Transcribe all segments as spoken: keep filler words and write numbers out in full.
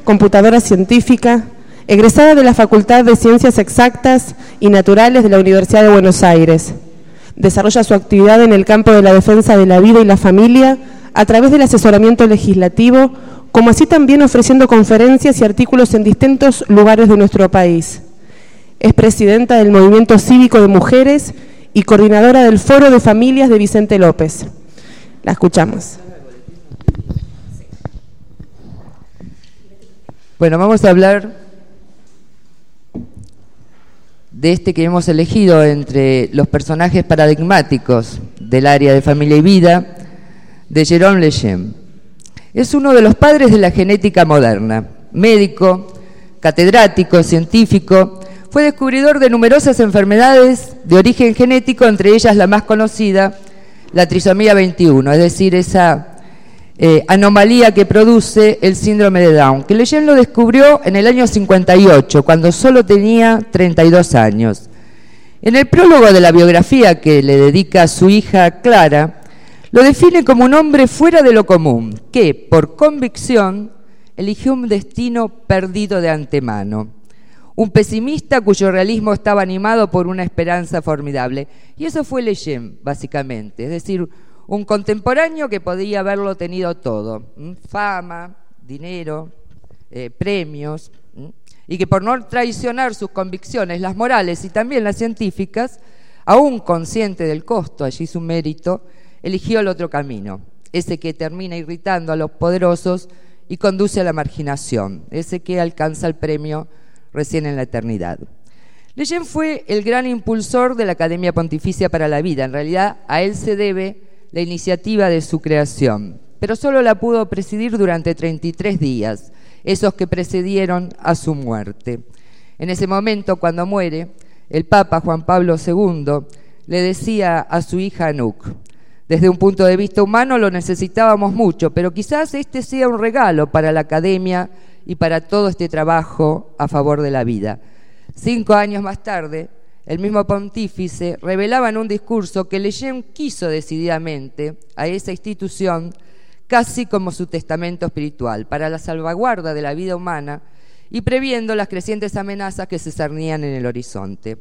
computadora científica, egresada de la Facultad de Ciencias Exactas y Naturales de la Universidad de Buenos Aires. Desarrolla su actividad en el campo de la defensa de la vida y la familia a través del asesoramiento legislativo, como así también ofreciendo conferencias y artículos en distintos lugares de nuestro país. Es presidenta del Movimiento Cívico de Mujeres y coordinadora del Foro de Familias de Vicente López. La escuchamos. Bueno, vamos a hablar de este que hemos elegido entre los personajes paradigmáticos del área de familia y vida, de Jérôme Lejeune. Es uno de los padres de la genética moderna, médico, catedrático, científico. Fue descubridor de numerosas enfermedades de origen genético, entre ellas la más conocida, la trisomía veintiuno, es decir, esa eh, anomalía que produce el síndrome de Down, que Lejeune lo descubrió en el año cincuenta y ocho, cuando solo tenía treinta y dos años. En el prólogo de la biografía que le dedica a su hija Clara, lo define como un hombre fuera de lo común, que, por convicción, eligió un destino perdido de antemano. Un pesimista cuyo realismo estaba animado por una esperanza formidable. Y eso fue Lejeune, básicamente. Es decir, un contemporáneo que podía haberlo tenido todo. Fama, dinero, eh, premios. Y que por no traicionar sus convicciones, las morales y también las científicas, aún consciente del costo, allí su mérito, eligió el otro camino. Ese que termina irritando a los poderosos y conduce a la marginación. Ese que alcanza el premio recién en la eternidad. Lejeune fue el gran impulsor de la Academia Pontificia para la Vida. En realidad, a él se debe la iniciativa de su creación, pero solo la pudo presidir durante treinta y tres días, esos que precedieron a su muerte. En ese momento, cuando muere, el Papa Juan Pablo segundo le decía a su hija Anouk: desde un punto de vista humano lo necesitábamos mucho, pero quizás este sea un regalo para la Academia y para todo este trabajo a favor de la vida. Cinco años más tarde, el mismo pontífice revelaba en un discurso que Lejeune quiso decididamente a esa institución casi como su testamento espiritual, para la salvaguarda de la vida humana y previendo las crecientes amenazas que se cernían en el horizonte.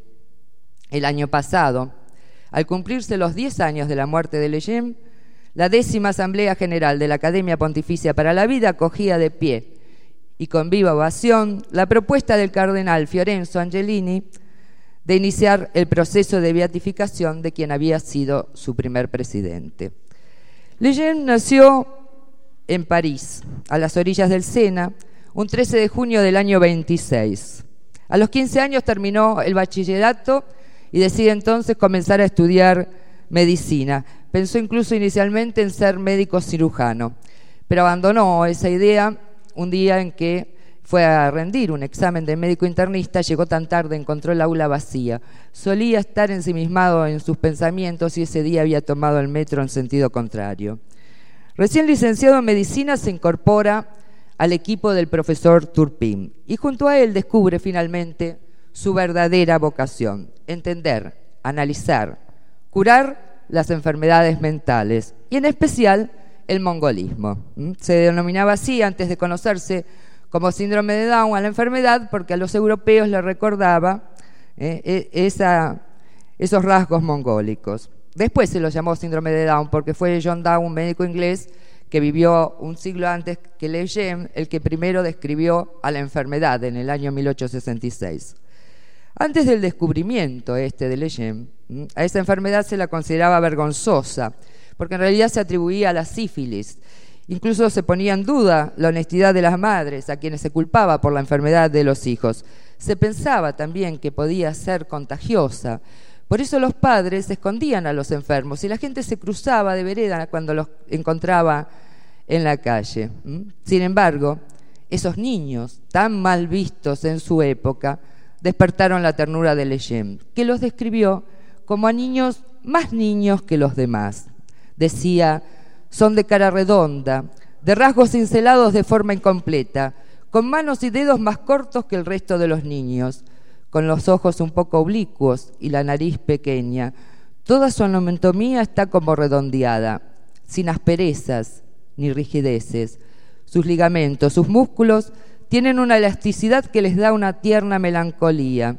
El año pasado, al cumplirse los diez años de la muerte de Lejeune, la décima Asamblea General de la Academia Pontificia para la Vida acogía de pie y con viva ovación la propuesta del cardenal Fiorenzo Angelini de iniciar el proceso de beatificación de quien había sido su primer presidente. Lejeune nació en París, a las orillas del Sena, un trece de junio del año veintiséis. A los quince años terminó el bachillerato y decide entonces comenzar a estudiar medicina. Pensó incluso inicialmente en ser médico cirujano, pero abandonó esa idea un día en que fue a rendir un examen de médico internista. Llegó tan tarde, encontró el aula vacía. Solía estar ensimismado en sus pensamientos y ese día había tomado el metro en sentido contrario. Recién licenciado en medicina, se incorpora al equipo del profesor Turpin y junto a él descubre finalmente su verdadera vocación: entender, analizar, curar las enfermedades mentales y en especial el mongolismo. Se denominaba así antes de conocerse como síndrome de Down a la enfermedad, porque a los europeos les recordaba eh, esa, esos rasgos mongólicos. Después se lo llamó síndrome de Down porque fue John Down, un médico inglés que vivió un siglo antes que Lejeune, el que primero describió a la enfermedad en el año mil ochocientos sesenta y seis. Antes del descubrimiento este de Lejeune, a esa enfermedad se la consideraba vergonzosa, porque en realidad se atribuía a la sífilis. Incluso se ponía en duda la honestidad de las madres, a quienes se culpaba por la enfermedad de los hijos. Se pensaba también que podía ser contagiosa. Por eso los padres escondían a los enfermos y la gente se cruzaba de vereda cuando los encontraba en la calle. Sin embargo, esos niños, tan mal vistos en su época, despertaron la ternura de Lejeune, que los describió como a niños más niños que los demás. Decía: son de cara redonda, de rasgos cincelados de forma incompleta, con manos y dedos más cortos que el resto de los niños, con los ojos un poco oblicuos y la nariz pequeña. Toda su anatomía está como redondeada, sin asperezas ni rigideces. Sus ligamentos, sus músculos tienen una elasticidad que les da una tierna melancolía.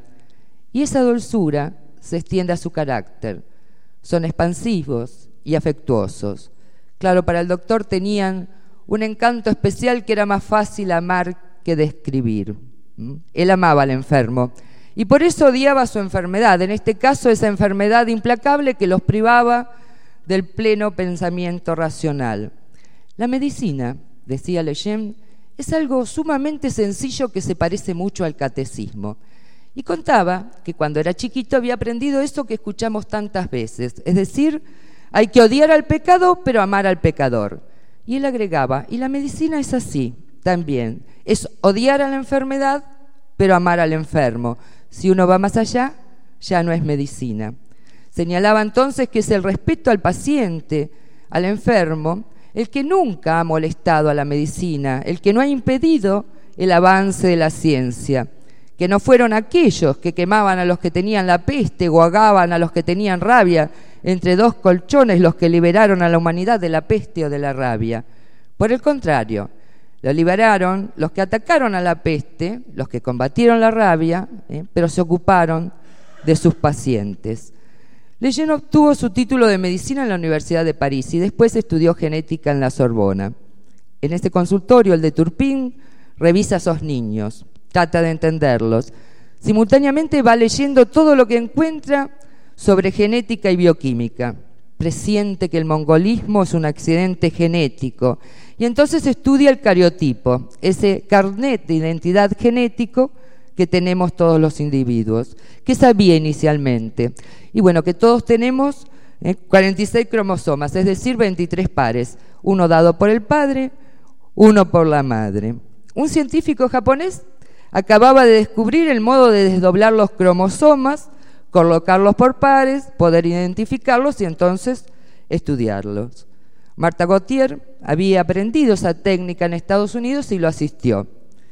Y esa dulzura se extiende a su carácter. Son expansivos y afectuosos. Claro, para el doctor tenían un encanto especial que era más fácil amar que describir. ¿Mm? Él amaba al enfermo y por eso odiaba su enfermedad, en este caso esa enfermedad implacable que los privaba del pleno pensamiento racional. La medicina, decía Lejeune, es algo sumamente sencillo que se parece mucho al catecismo. Y contaba que cuando era chiquito había aprendido eso que escuchamos tantas veces, es decir, hay que odiar al pecado pero amar al pecador. Y él agregaba, y la medicina es así también, es odiar a la enfermedad pero amar al enfermo. Si uno va más allá, ya no es medicina. Señalaba entonces que es el respeto al paciente, al enfermo, el que nunca ha molestado a la medicina, el que no ha impedido el avance de la ciencia, que no fueron aquellos que quemaban a los que tenían la peste o ahogaban a los que tenían rabia entre dos colchones los que liberaron a la humanidad de la peste o de la rabia. Por el contrario, lo liberaron los que atacaron a la peste, los que combatieron la rabia, ¿eh? pero se ocuparon de sus pacientes. Lejeune obtuvo su título de medicina en la Universidad de París y después estudió genética en la Sorbona. En este consultorio, el de Turpin, revisa a esos niños, trata de entenderlos. Simultáneamente va leyendo todo lo que encuentra sobre genética y bioquímica. Presiente que el mongolismo es un accidente genético y entonces estudia el cariotipo, ese carnet de identidad genético que tenemos todos los individuos. ¿Qué sabía inicialmente? Y bueno, que todos tenemos eh, cuarenta y seis cromosomas, es decir, veintitrés pares, uno dado por el padre, uno por la madre. Un científico japonés acababa de descubrir el modo de desdoblar los cromosomas, colocarlos por pares, poder identificarlos y entonces estudiarlos. Martha Gautier había aprendido esa técnica en Estados Unidos y lo asistió.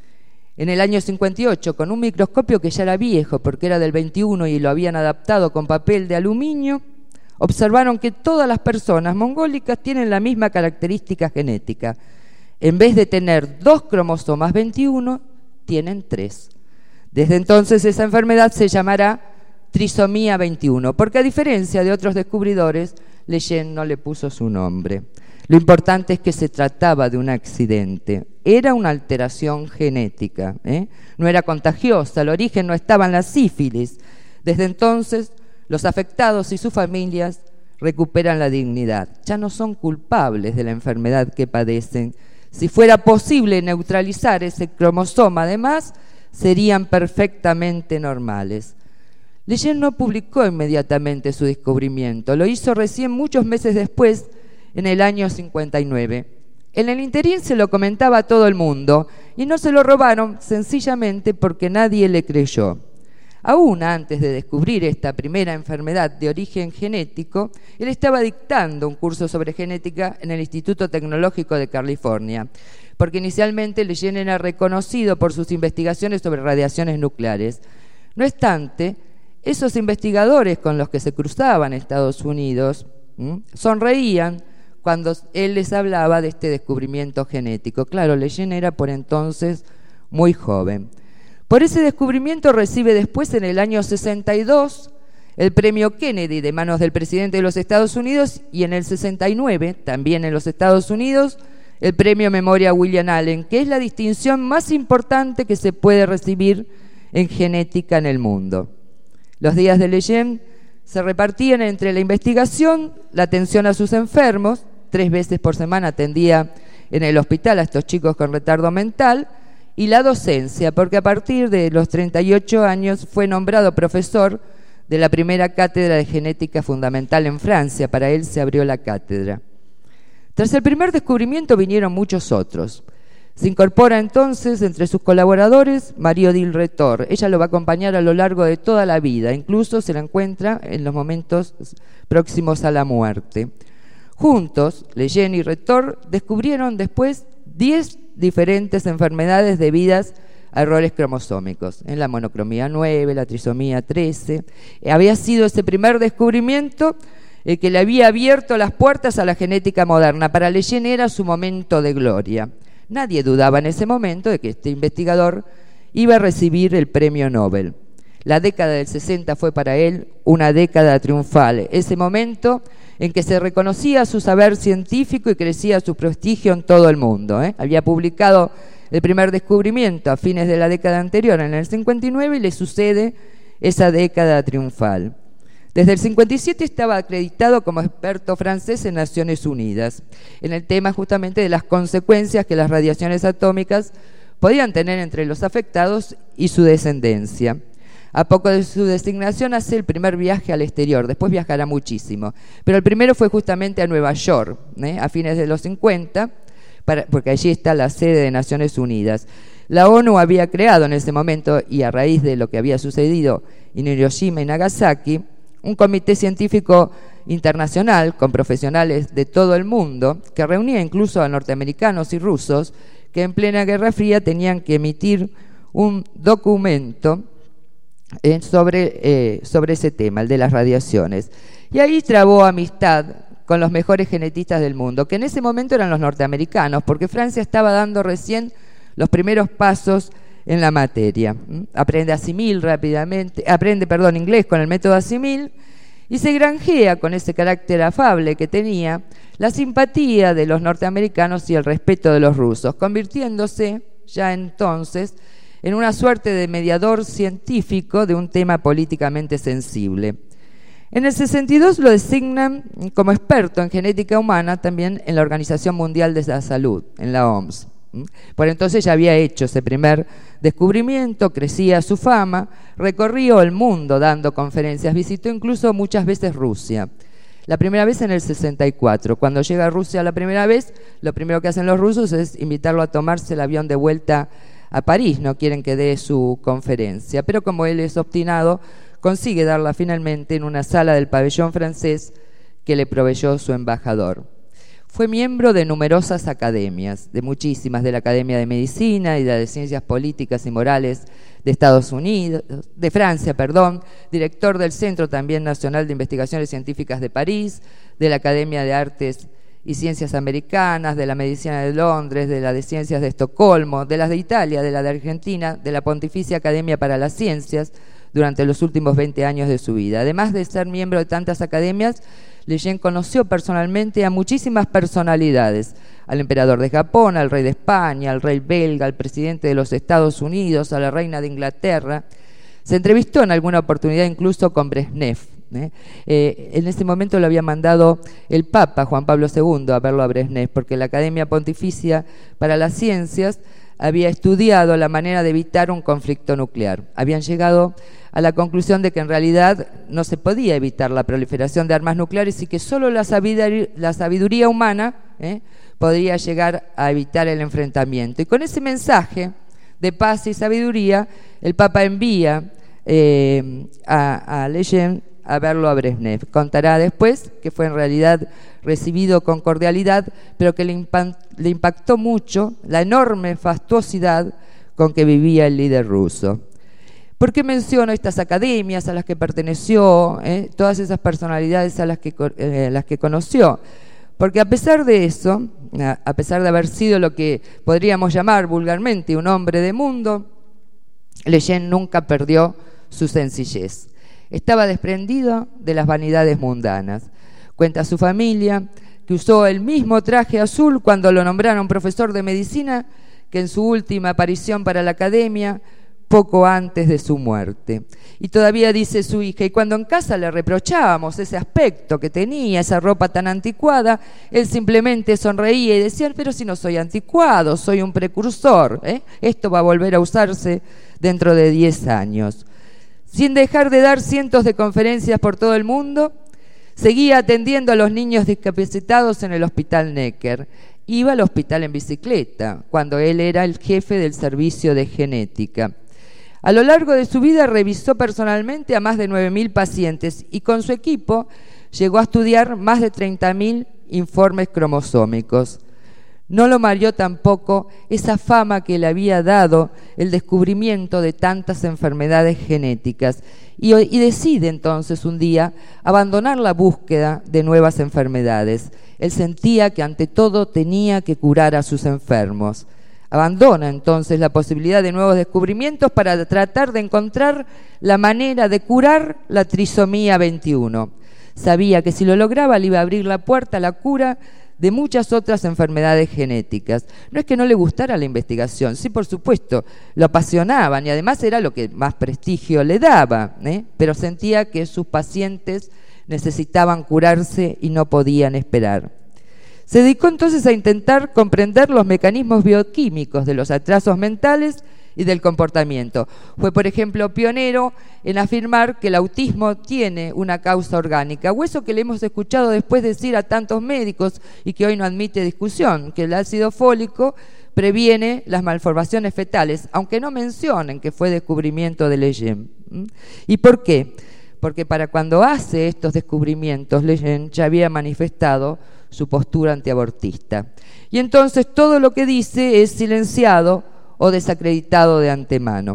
En el año cincuenta y ocho, con un microscopio que ya era viejo porque era del veintiuno y lo habían adaptado con papel de aluminio, observaron que todas las personas mongólicas tienen la misma característica genética. En vez de tener dos cromosomas veintiuno, tienen tres. Desde entonces esa enfermedad se llamará trisomía veintiuno, porque a diferencia de otros descubridores, Lejeune no le puso su nombre. Lo importante es que se trataba de un accidente, era una alteración genética, ¿eh? No era contagiosa, el origen no estaba en la sífilis. Desde entonces, los afectados y sus familias recuperan la dignidad, ya no son culpables de la enfermedad que padecen. Si fuera posible neutralizar ese cromosoma, además, serían perfectamente normales. Lejeune no publicó inmediatamente su descubrimiento, lo hizo recién muchos meses después, en el año cincuenta y nueve. En el interín se lo comentaba a todo el mundo y no se lo robaron sencillamente porque nadie le creyó. Aún antes de descubrir esta primera enfermedad de origen genético, él estaba dictando un curso sobre genética en el Instituto Tecnológico de California, porque inicialmente Lejeune era reconocido por sus investigaciones sobre radiaciones nucleares. No obstante, esos investigadores con los que se cruzaban en Estados Unidos ¿m? sonreían cuando él les hablaba de este descubrimiento genético. Claro, Lejeune era por entonces muy joven. Por ese descubrimiento recibe después, en el año sesenta y dos, el premio Kennedy de manos del presidente de los Estados Unidos y en el sesenta y nueve, también en los Estados Unidos, el premio Memoria William Allen, que es la distinción más importante que se puede recibir en genética en el mundo. Los días de Lejeune se repartían entre la investigación, la atención a sus enfermos, tres veces por semana atendía en el hospital a estos chicos con retardo mental, y la docencia, porque a partir de los treinta y ocho años fue nombrado profesor de la primera cátedra de genética fundamental en Francia. Para él se abrió la cátedra. Tras el primer descubrimiento vinieron muchos otros. Se incorpora entonces entre sus colaboradores Marie-Odile Retord. Ella lo va a acompañar a lo largo de toda la vida, incluso se la encuentra en los momentos próximos a la muerte. Juntos, Lejeune y Retord descubrieron después diez diferentes enfermedades debidas a errores cromosómicos. En la monocromía nueve, la trisomía trece. Había sido ese primer descubrimiento el que le había abierto las puertas a la genética moderna. Para Lejeune era su momento de gloria. Nadie dudaba en ese momento de que este investigador iba a recibir el premio Nobel. La década del sesenta fue para él una década triunfal, ese momento en que se reconocía su saber científico y crecía su prestigio en todo el mundo, ¿eh? Había publicado el primer descubrimiento a fines de la década anterior, en el cincuenta y nueve, y le sucede esa década triunfal. Desde el cincuenta y siete estaba acreditado como experto francés en Naciones Unidas, en el tema justamente de las consecuencias que las radiaciones atómicas podían tener entre los afectados y su descendencia. A poco de su designación hace el primer viaje al exterior, después viajará muchísimo, pero el primero fue justamente a Nueva York, ¿eh? a fines de los cincuenta, para, porque allí está la sede de Naciones Unidas. La ONU había creado en ese momento, y a raíz de lo que había sucedido en Hiroshima y Nagasaki, un comité científico internacional con profesionales de todo el mundo, que reunía incluso a norteamericanos y rusos, que en plena Guerra Fría tenían que emitir un documento eh, sobre, eh, sobre ese tema, el de las radiaciones. Y ahí trabó amistad con los mejores genetistas del mundo, que en ese momento eran los norteamericanos, porque Francia estaba dando recién los primeros pasos en la materia. Aprende Assimil rápidamente, aprende, perdón, inglés con el método Assimil, y se granjea con ese carácter afable que tenía la simpatía de los norteamericanos y el respeto de los rusos, convirtiéndose ya entonces en una suerte de mediador científico de un tema políticamente sensible. En el sesenta y dos lo designan como experto en genética humana también en la Organización Mundial de la Salud, en la O M S. Por entonces ya había hecho ese primer descubrimiento, crecía su fama, recorrió el mundo dando conferencias, visitó incluso muchas veces Rusia. La primera vez en el sesenta y cuatro, cuando llega a Rusia la primera vez, lo primero que hacen los rusos es invitarlo a tomarse el avión de vuelta a París, no quieren que dé su conferencia, pero como él es obstinado, consigue darla finalmente en una sala del pabellón francés que le proveyó su embajador. Fue miembro de numerosas academias, de muchísimas, de la Academia de Medicina y de la de Ciencias Políticas y Morales de Estados Unidos, de Francia, perdón, director del Centro también Nacional de Investigaciones Científicas de París, de la Academia de Artes y Ciencias Americanas, de la Medicina de Londres, de la de Ciencias de Estocolmo, de las de Italia, de la de Argentina, de la Pontificia Academia para las Ciencias, durante los últimos veinte años de su vida. Además de ser miembro de tantas academias, Lejeune conoció personalmente a muchísimas personalidades, al emperador de Japón, al rey de España, al rey belga, al presidente de los Estados Unidos, a la reina de Inglaterra. Se entrevistó en alguna oportunidad incluso con Brezhnev. ¿eh? Eh, en ese momento lo había mandado el Papa Juan Pablo segundo a verlo a Brezhnev, porque la Academia Pontificia para las Ciencias había estudiado la manera de evitar un conflicto nuclear. Habían llegado a la conclusión de que en realidad no se podía evitar la proliferación de armas nucleares y que solo la sabiduría, la sabiduría humana ¿eh? podría llegar a evitar el enfrentamiento. Y con ese mensaje de paz y sabiduría, el Papa envía eh, a, a Lejeune a verlo a Brezhnev. Contará después que fue en realidad recibido con cordialidad, pero que le, impa le impactó mucho la enorme fastuosidad con que vivía el líder ruso. ¿Por qué menciono estas academias a las que perteneció, eh, todas esas personalidades a las que, eh, las que conoció? Porque a pesar de eso, a pesar de haber sido lo que podríamos llamar vulgarmente un hombre de mundo, Lejeune nunca perdió su sencillez. Estaba desprendido de las vanidades mundanas. Cuenta su familia que usó el mismo traje azul cuando lo nombraron profesor de medicina que en su última aparición para la academia, poco antes de su muerte. Y todavía dice su hija, y cuando en casa le reprochábamos ese aspecto que tenía, esa ropa tan anticuada, él simplemente sonreía y decía, pero si no soy anticuado, soy un precursor, ¿eh? Esto va a volver a usarse dentro de diez años. Sin dejar de dar cientos de conferencias por todo el mundo, seguía atendiendo a los niños discapacitados en el Hospital Necker. Iba al hospital en bicicleta, cuando él era el jefe del servicio de genética. A lo largo de su vida revisó personalmente a más de nueve mil pacientes y con su equipo llegó a estudiar más de treinta mil informes cromosómicos. No lo mareó tampoco esa fama que le había dado el descubrimiento de tantas enfermedades genéticas y, y decide entonces un día abandonar la búsqueda de nuevas enfermedades. Él sentía que ante todo tenía que curar a sus enfermos. Abandona entonces la posibilidad de nuevos descubrimientos para tratar de encontrar la manera de curar la trisomía veintiuno. Sabía que si lo lograba le iba a abrir la puerta a la cura de muchas otras enfermedades genéticas. No es que no le gustara la investigación, sí, por supuesto, lo apasionaban y además era lo que más prestigio le daba, ¿eh? Pero sentía que sus pacientes necesitaban curarse y no podían esperar. Se dedicó entonces a intentar comprender los mecanismos bioquímicos de los atrasos mentales y del comportamiento. Fue, por ejemplo, pionero en afirmar que el autismo tiene una causa orgánica, o eso que le hemos escuchado después decir a tantos médicos y que hoy no admite discusión, que el ácido fólico previene las malformaciones fetales, aunque no mencionen que fue descubrimiento de Lejeune. ¿Y por qué? Porque para cuando hace estos descubrimientos, Lejeune ya había manifestado su postura antiabortista. Y entonces todo lo que dice es silenciado o desacreditado de antemano.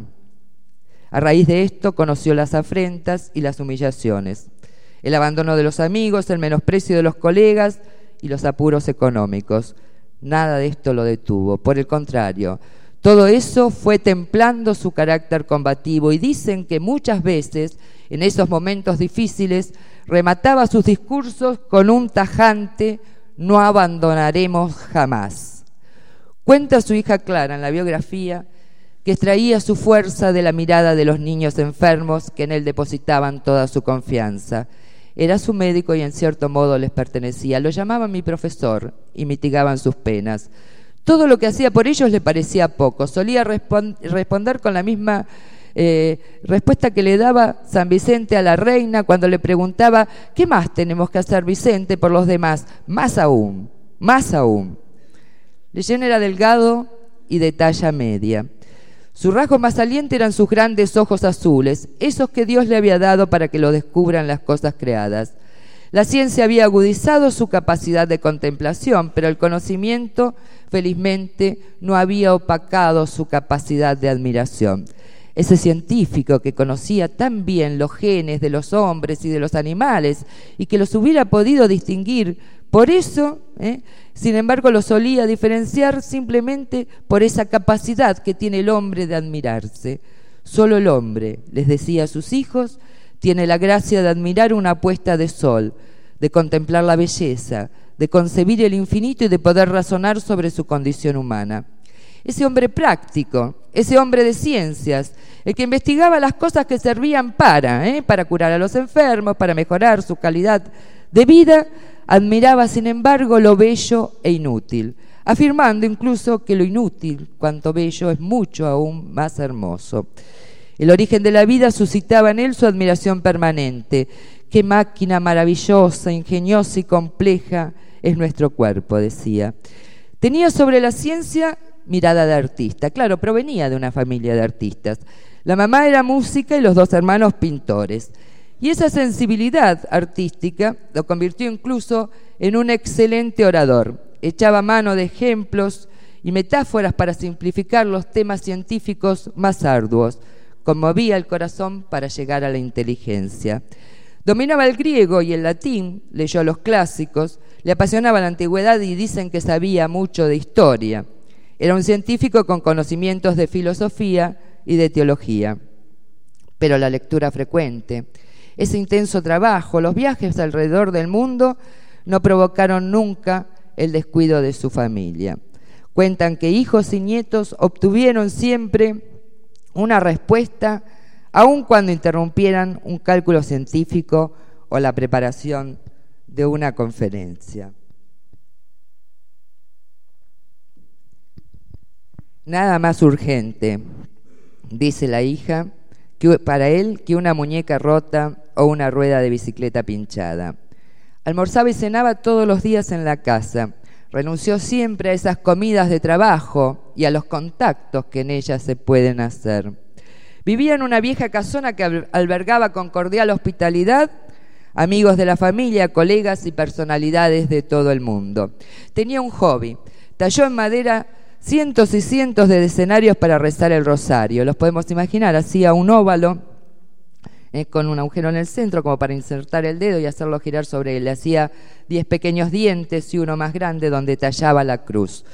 A raíz de esto conoció las afrentas y las humillaciones, el abandono de los amigos, el menosprecio de los colegas y los apuros económicos. Nada de esto lo detuvo, por el contrario, todo eso fue templando su carácter combativo y dicen que muchas veces, en esos momentos difíciles, remataba sus discursos con un tajante "no abandonaremos jamás". Cuenta su hija Clara en la biografía que extraía su fuerza de la mirada de los niños enfermos que en él depositaban toda su confianza. Era su médico y en cierto modo les pertenecía. Lo llamaban mi profesor y mitigaban sus penas. Todo lo que hacía por ellos le parecía poco. Solía respond- responder con la misma Eh, respuesta que le daba San Vicente a la reina cuando le preguntaba: ¿qué más tenemos que hacer, Vicente, por los demás? Más aún, más aún. Lejeune era delgado y de talla media. Su rasgo más saliente eran sus grandes ojos azules, esos que Dios le había dado para que lo descubran las cosas creadas. La ciencia había agudizado su capacidad de contemplación, pero el conocimiento, felizmente, no había opacado su capacidad de admiración. Ese científico que conocía tan bien los genes de los hombres y de los animales y que los hubiera podido distinguir, por eso, ¿eh? sin embargo, lo solía diferenciar simplemente por esa capacidad que tiene el hombre de admirarse. Solo el hombre, les decía a sus hijos, tiene la gracia de admirar una puesta de sol, de contemplar la belleza, de concebir el infinito y de poder razonar sobre su condición humana. Ese hombre práctico, ese hombre de ciencias, el que investigaba las cosas que servían para, ¿eh? para curar a los enfermos, para mejorar su calidad de vida, admiraba sin embargo lo bello e inútil, afirmando incluso que lo inútil, cuanto bello, es mucho aún más hermoso. El origen de la vida suscitaba en él su admiración permanente. Qué máquina maravillosa, ingeniosa y compleja es nuestro cuerpo, decía. Tenía sobre la ciencia mirada de artista. Claro, provenía de una familia de artistas. La mamá era música y los dos hermanos pintores. Y esa sensibilidad artística lo convirtió incluso en un excelente orador. Echaba mano de ejemplos y metáforas para simplificar los temas científicos más arduos. Conmovía el corazón para llegar a la inteligencia. Dominaba el griego y el latín, leyó los clásicos, le apasionaba la antigüedad y dicen que sabía mucho de historia. Era un científico con conocimientos de filosofía y de teología. Pero la lectura frecuente, ese intenso trabajo, los viajes alrededor del mundo no provocaron nunca el descuido de su familia. Cuentan que hijos y nietos obtuvieron siempre una respuesta, aun cuando interrumpieran un cálculo científico o la preparación de una conferencia. Nada más urgente, dice la hija, que para él que una muñeca rota o una rueda de bicicleta pinchada. Almorzaba y cenaba todos los días en la casa. Renunció siempre a esas comidas de trabajo y a los contactos que en ellas se pueden hacer. Vivía en una vieja casona que albergaba con cordial hospitalidad amigos de la familia, colegas y personalidades de todo el mundo. Tenía un hobby. Talló en madera cientos y cientos de escenarios para rezar el rosario. Los podemos imaginar, hacía un óvalo eh, con un agujero en el centro como para insertar el dedo y hacerlo girar sobre él. Le hacía diez pequeños dientes y uno más grande donde tallaba la cruz.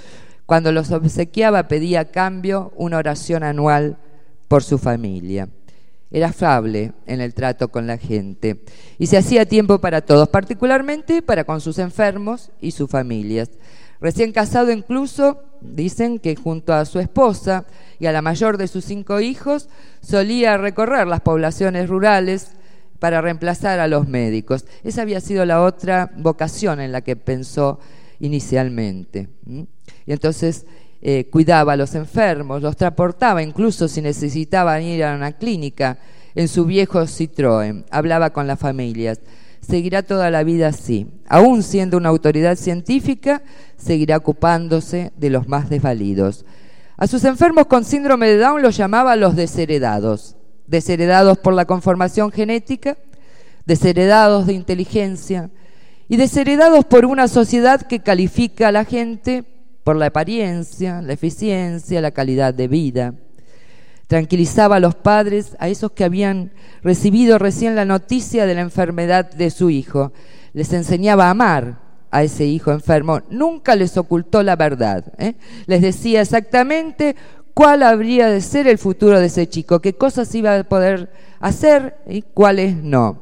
Cuando los obsequiaba pedía a cambio una oración anual por su familia. Era afable en el trato con la gente y se hacía tiempo para todos, particularmente para con sus enfermos y sus familias. Recién casado incluso, dicen que junto a su esposa y a la mayor de sus cinco hijos, solía recorrer las poblaciones rurales para reemplazar a los médicos. Esa había sido la otra vocación en la que pensó inicialmente. Y entonces eh, cuidaba a los enfermos, los transportaba, incluso si necesitaban ir a una clínica, en su viejo Citroën, hablaba con las familias. Seguirá toda la vida así. Aún siendo una autoridad científica, seguirá ocupándose de los más desvalidos. A sus enfermos con síndrome de Down los llamaba los desheredados. Desheredados por la conformación genética, desheredados de inteligencia y desheredados por una sociedad que califica a la gente por la apariencia, la eficiencia, la calidad de vida. Tranquilizaba a los padres, a esos que habían recibido recién la noticia de la enfermedad de su hijo. Les enseñaba a amar a ese hijo enfermo. Nunca les ocultó la verdad, ¿eh? Les decía exactamente cuál habría de ser el futuro de ese chico, qué cosas iba a poder hacer y cuáles no.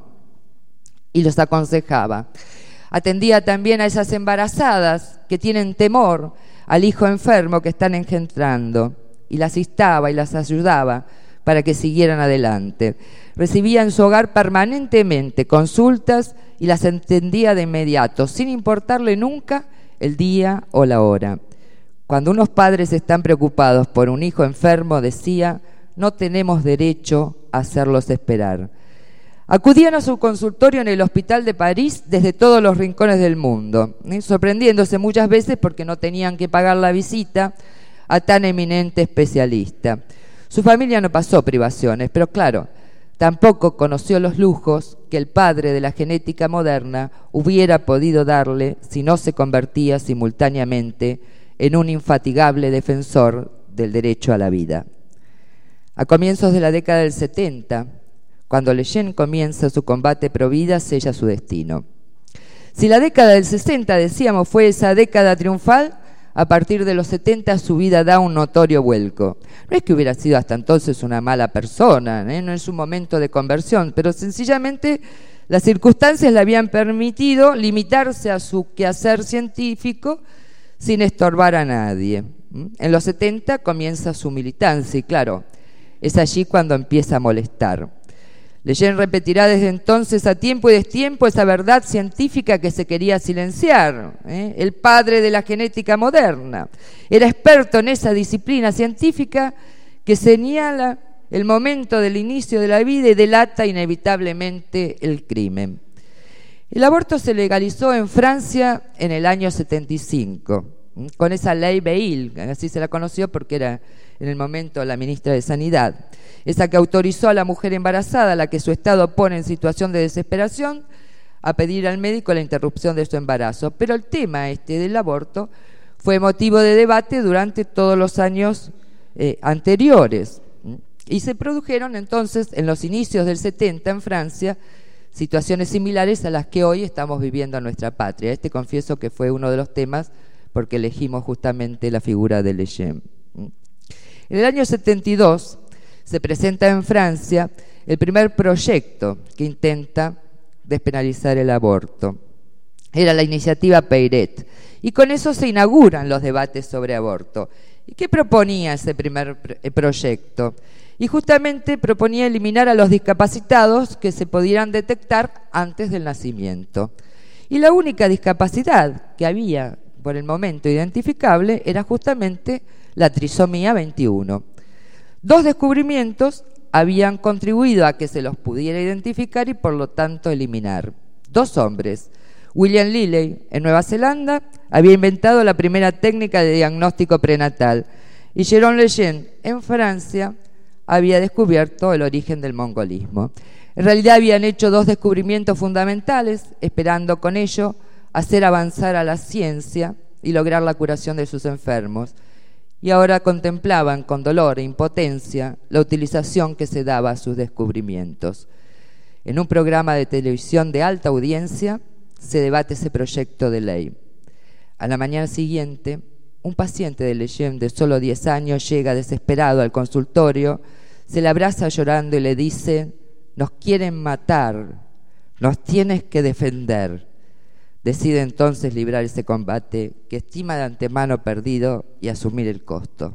Y los aconsejaba. Atendía también a esas embarazadas que tienen temor al hijo enfermo que están engendrando, y las instaba y las ayudaba para que siguieran adelante. Recibía en su hogar permanentemente consultas y las entendía de inmediato, sin importarle nunca el día o la hora. Cuando unos padres están preocupados por un hijo enfermo, decía, no tenemos derecho a hacerlos esperar. Acudían a su consultorio en el Hospital de París desde todos los rincones del mundo, ¿eh? sorprendiéndose muchas veces porque no tenían que pagar la visita a tan eminente especialista. Su familia no pasó privaciones, pero claro, tampoco conoció los lujos que el padre de la genética moderna hubiera podido darle si no se convertía simultáneamente en un infatigable defensor del derecho a la vida. A comienzos de la década del setenta, cuando Lejeune comienza su combate pro vida, sella su destino. Si la década del sesenta, decíamos, fue esa década triunfal, a partir de los setenta su vida da un notorio vuelco. No es que hubiera sido hasta entonces una mala persona, ¿eh? no es un momento de conversión, pero sencillamente las circunstancias le habían permitido limitarse a su quehacer científico sin estorbar a nadie. En los setenta comienza su militancia y claro, es allí cuando empieza a molestar. Lejeune repetirá desde entonces a tiempo y destiempo esa verdad científica que se quería silenciar. ¿eh? El padre de la genética moderna era experto en esa disciplina científica que señala el momento del inicio de la vida y delata inevitablemente el crimen. El aborto se legalizó en Francia en el año setenta y cinco, con esa ley Veil, así se la conoció porque era en el momento la ministra de Sanidad, esa que autorizó a la mujer embarazada, a la que su estado pone en situación de desesperación, a pedir al médico la interrupción de su embarazo. Pero el tema este del aborto fue motivo de debate durante todos los años eh, anteriores. Y se produjeron entonces, en los inicios del setenta en Francia, situaciones similares a las que hoy estamos viviendo en nuestra patria. Este confieso que fue uno de los temas porque elegimos justamente la figura de Lejeune. En el año setenta y dos se presenta en Francia el primer proyecto que intenta despenalizar el aborto. Era la iniciativa Peyret, y con eso se inauguran los debates sobre aborto. ¿Y qué proponía ese primer proyecto? Y justamente proponía eliminar a los discapacitados que se pudieran detectar antes del nacimiento. Y la única discapacidad que había por el momento identificable era justamente la trisomía veintiuno. Dos descubrimientos habían contribuido a que se los pudiera identificar y por lo tanto eliminar. Dos hombres. William Lilly, en Nueva Zelanda, había inventado la primera técnica de diagnóstico prenatal, y Jérôme Lejeune, en Francia, había descubierto el origen del mongolismo. En realidad habían hecho dos descubrimientos fundamentales, esperando con ello hacer avanzar a la ciencia y lograr la curación de sus enfermos. Y ahora contemplaban con dolor e impotencia la utilización que se daba a sus descubrimientos. En un programa de televisión de alta audiencia se debate ese proyecto de ley. A la mañana siguiente, un paciente de Lejeune de solo diez años llega desesperado al consultorio, se le abraza llorando y le dice: nos quieren matar, nos tienes que defender. Decide entonces librar ese combate que estima de antemano perdido y asumir el costo.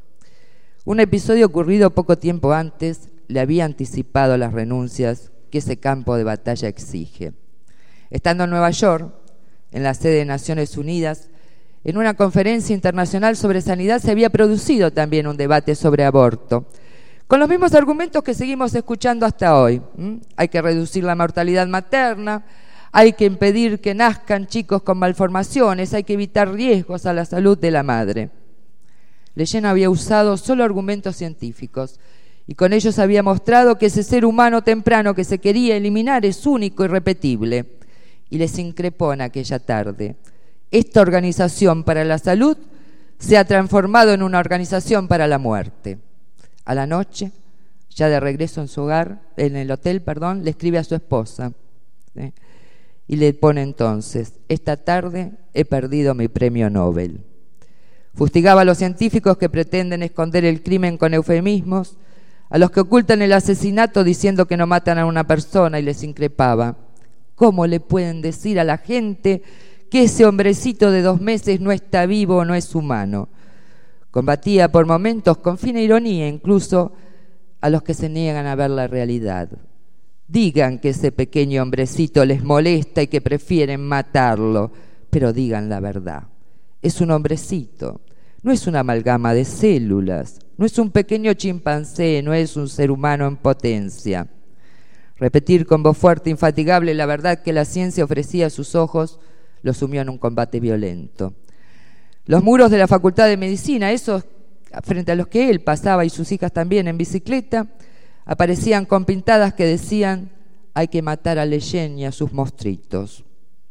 Un episodio ocurrido poco tiempo antes le había anticipado las renuncias que ese campo de batalla exige. Estando en Nueva York, en la sede de Naciones Unidas, en una conferencia internacional sobre sanidad se había producido también un debate sobre aborto, con los mismos argumentos que seguimos escuchando hasta hoy. ¿Mm? Hay que reducir la mortalidad materna, hay que impedir que nazcan chicos con malformaciones, hay que evitar riesgos a la salud de la madre. Lejeune había usado solo argumentos científicos y con ellos había mostrado que ese ser humano temprano que se quería eliminar es único y irrepetible. Y les increpó en aquella tarde: esta organización para la salud se ha transformado en una organización para la muerte. A la noche, ya de regreso en su hogar, en el hotel, perdón, le escribe a su esposa, ¿eh? y le pone entonces: esta tarde he perdido mi premio Nobel. Fustigaba a los científicos que pretenden esconder el crimen con eufemismos, a los que ocultan el asesinato diciendo que no matan a una persona, y les increpaba: ¿cómo le pueden decir a la gente que ese hombrecito de dos meses no está vivo o no es humano? Combatía por momentos con fina ironía incluso a los que se niegan a ver la realidad. Digan que ese pequeño hombrecito les molesta y que prefieren matarlo, pero digan la verdad. Es un hombrecito, no es una amalgama de células, no es un pequeño chimpancé, no es un ser humano en potencia. Repetir con voz fuerte e infatigable la verdad que la ciencia ofrecía a sus ojos lo sumió en un combate violento. Los muros de la Facultad de Medicina, esos frente a los que él pasaba y sus hijas también en bicicleta, aparecían con pintadas que decían: hay que matar a Lejeune y a sus monstruitos.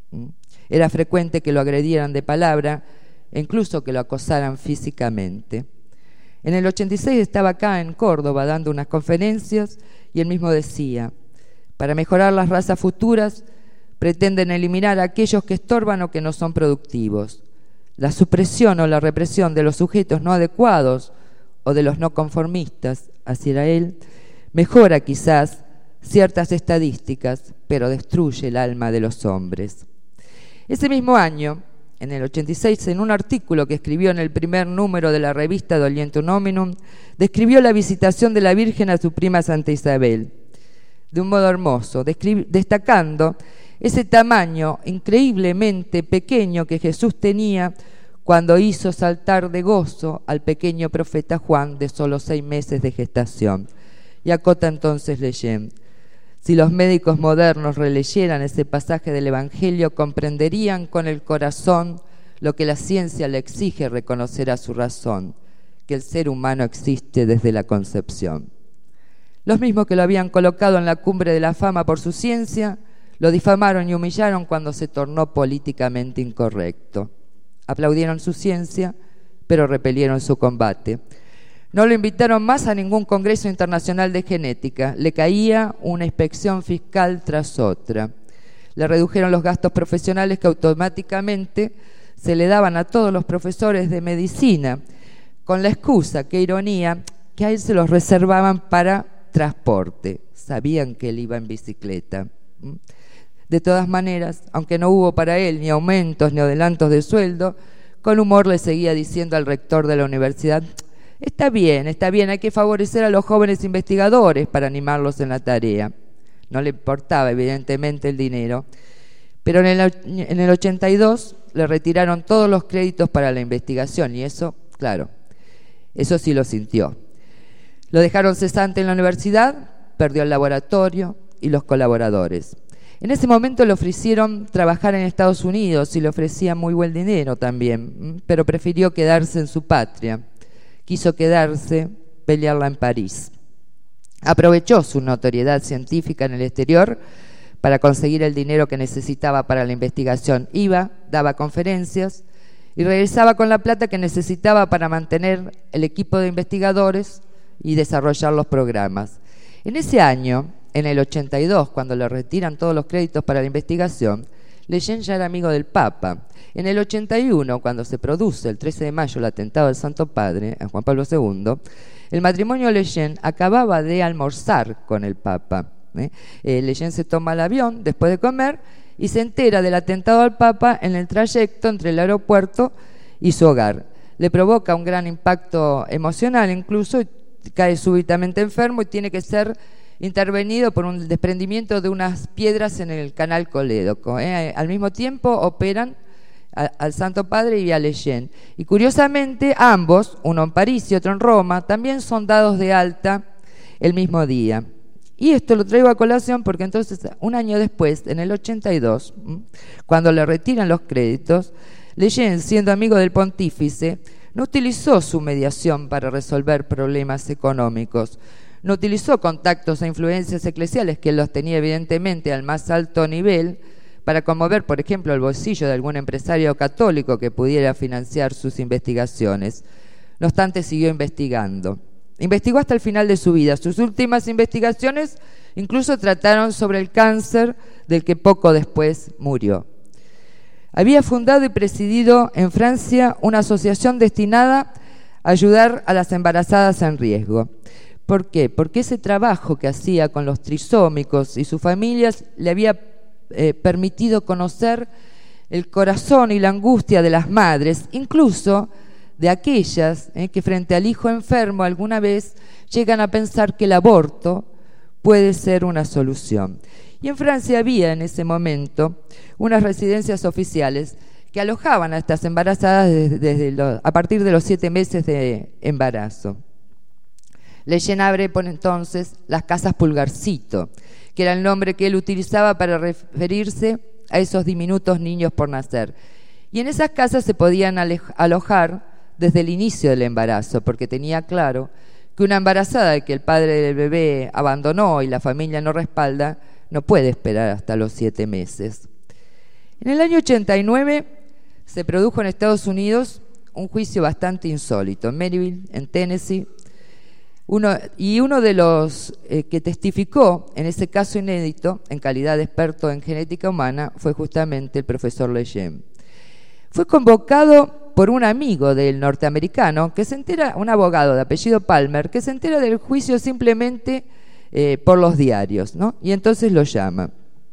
Era frecuente que lo agredieran de palabra e incluso que lo acosaran físicamente. En el ochenta y seis estaba acá en Córdoba dando unas conferencias y él mismo decía: para mejorar las razas futuras pretenden eliminar a aquellos que estorban o que no son productivos. La supresión o la represión de los sujetos no adecuados o de los no conformistas, así era él, mejora quizás ciertas estadísticas, pero destruye el alma de los hombres. Ese mismo año, en el ochenta y seis, en un artículo que escribió en el primer número de la revista De Olientum Hominum, describió la visitación de la Virgen a su prima Santa Isabel de un modo hermoso, destacando ese tamaño increíblemente pequeño que Jesús tenía cuando hizo saltar de gozo al pequeño profeta Juan de solo seis meses de gestación. Y acota entonces Lejeune: si los médicos modernos releyeran ese pasaje del Evangelio, comprenderían con el corazón lo que la ciencia le exige reconocer a su razón, que el ser humano existe desde la concepción. Los mismos que lo habían colocado en la cumbre de la fama por su ciencia, lo difamaron y humillaron cuando se tornó políticamente incorrecto. Aplaudieron su ciencia, pero repelieron su combate. No lo invitaron más a ningún congreso internacional de genética. Le caía una inspección fiscal tras otra. Le redujeron los gastos profesionales que automáticamente se le daban a todos los profesores de medicina, con la excusa, qué ironía, que a él se los reservaban para transporte. Sabían que él iba en bicicleta. De todas maneras, aunque no hubo para él ni aumentos ni adelantos de sueldo, con humor le seguía diciendo al rector de la universidad: está bien, está bien, hay que favorecer a los jóvenes investigadores para animarlos en la tarea. No le importaba evidentemente el dinero, pero en el, en el ochenta y dos le retiraron todos los créditos para la investigación y eso, claro, eso sí lo sintió. Lo dejaron cesante en la universidad, perdió el laboratorio y los colaboradores. En ese momento le ofrecieron trabajar en Estados Unidos y le ofrecían muy buen dinero también, pero prefirió quedarse en su patria. Quiso quedarse, pelearla en París. Aprovechó su notoriedad científica en el exterior para conseguir el dinero que necesitaba para la investigación. Iba, daba conferencias y regresaba con la plata que necesitaba para mantener el equipo de investigadores y desarrollar los programas. En ese año, en el ochenta y dos, cuando le retiran todos los créditos para la investigación, Lejeune ya era amigo del Papa. En el ochenta y uno, cuando se produce el trece de mayo el atentado del Santo Padre, a Juan Pablo segundo, el matrimonio Lejeune acababa de almorzar con el Papa. ¿eh? Eh, Lejeune se toma el avión después de comer y se entera del atentado al Papa en el trayecto entre el aeropuerto y su hogar. Le provoca un gran impacto emocional, incluso cae súbitamente enfermo y tiene que ser intervenido por un desprendimiento de unas piedras en el canal Colédoco. ¿eh? Al mismo tiempo operan a, al Santo Padre y a Lejeune. Y curiosamente ambos, uno en París y otro en Roma, también son dados de alta el mismo día. Y esto lo traigo a colación porque entonces, un año después, en el ochenta y dos, cuando le retiran los créditos, Lejeune, siendo amigo del pontífice, no utilizó su mediación para resolver problemas económicos, no utilizó contactos e influencias eclesiales, que él los tenía evidentemente al más alto nivel, para conmover, por ejemplo, el bolsillo de algún empresario católico que pudiera financiar sus investigaciones. No obstante, siguió investigando. Investigó hasta el final de su vida. Sus últimas investigaciones incluso trataron sobre el cáncer del que poco después murió. Había fundado y presidido en Francia una asociación destinada a ayudar a las embarazadas en riesgo. ¿Por qué? Porque ese trabajo que hacía con los trisómicos y sus familias le había eh, permitido conocer el corazón y la angustia de las madres, incluso de aquellas eh, que frente al hijo enfermo alguna vez llegan a pensar que el aborto puede ser una solución. Y en Francia había en ese momento unas residencias oficiales que alojaban a estas embarazadas desde, desde lo, a partir de los siete meses de embarazo. Lejeune abre por entonces las casas Pulgarcito, que era el nombre que él utilizaba para referirse a esos diminutos niños por nacer. Y en esas casas se podían alojar desde el inicio del embarazo, porque tenía claro que una embarazada que el padre del bebé abandonó y la familia no respalda, no puede esperar hasta los siete meses. En el año ochenta y nueve se produjo en Estados Unidos un juicio bastante insólito, en Maryville, en Tennessee, uno, y uno de los eh, que testificó en ese caso inédito, en calidad de experto en genética humana, fue justamente el profesor Lejeune. Fue convocado por un amigo del norteamericano, que se entera, un abogado de apellido Palmer, que se entera del juicio simplemente eh, por los diarios, ¿no? Y entonces lo llama.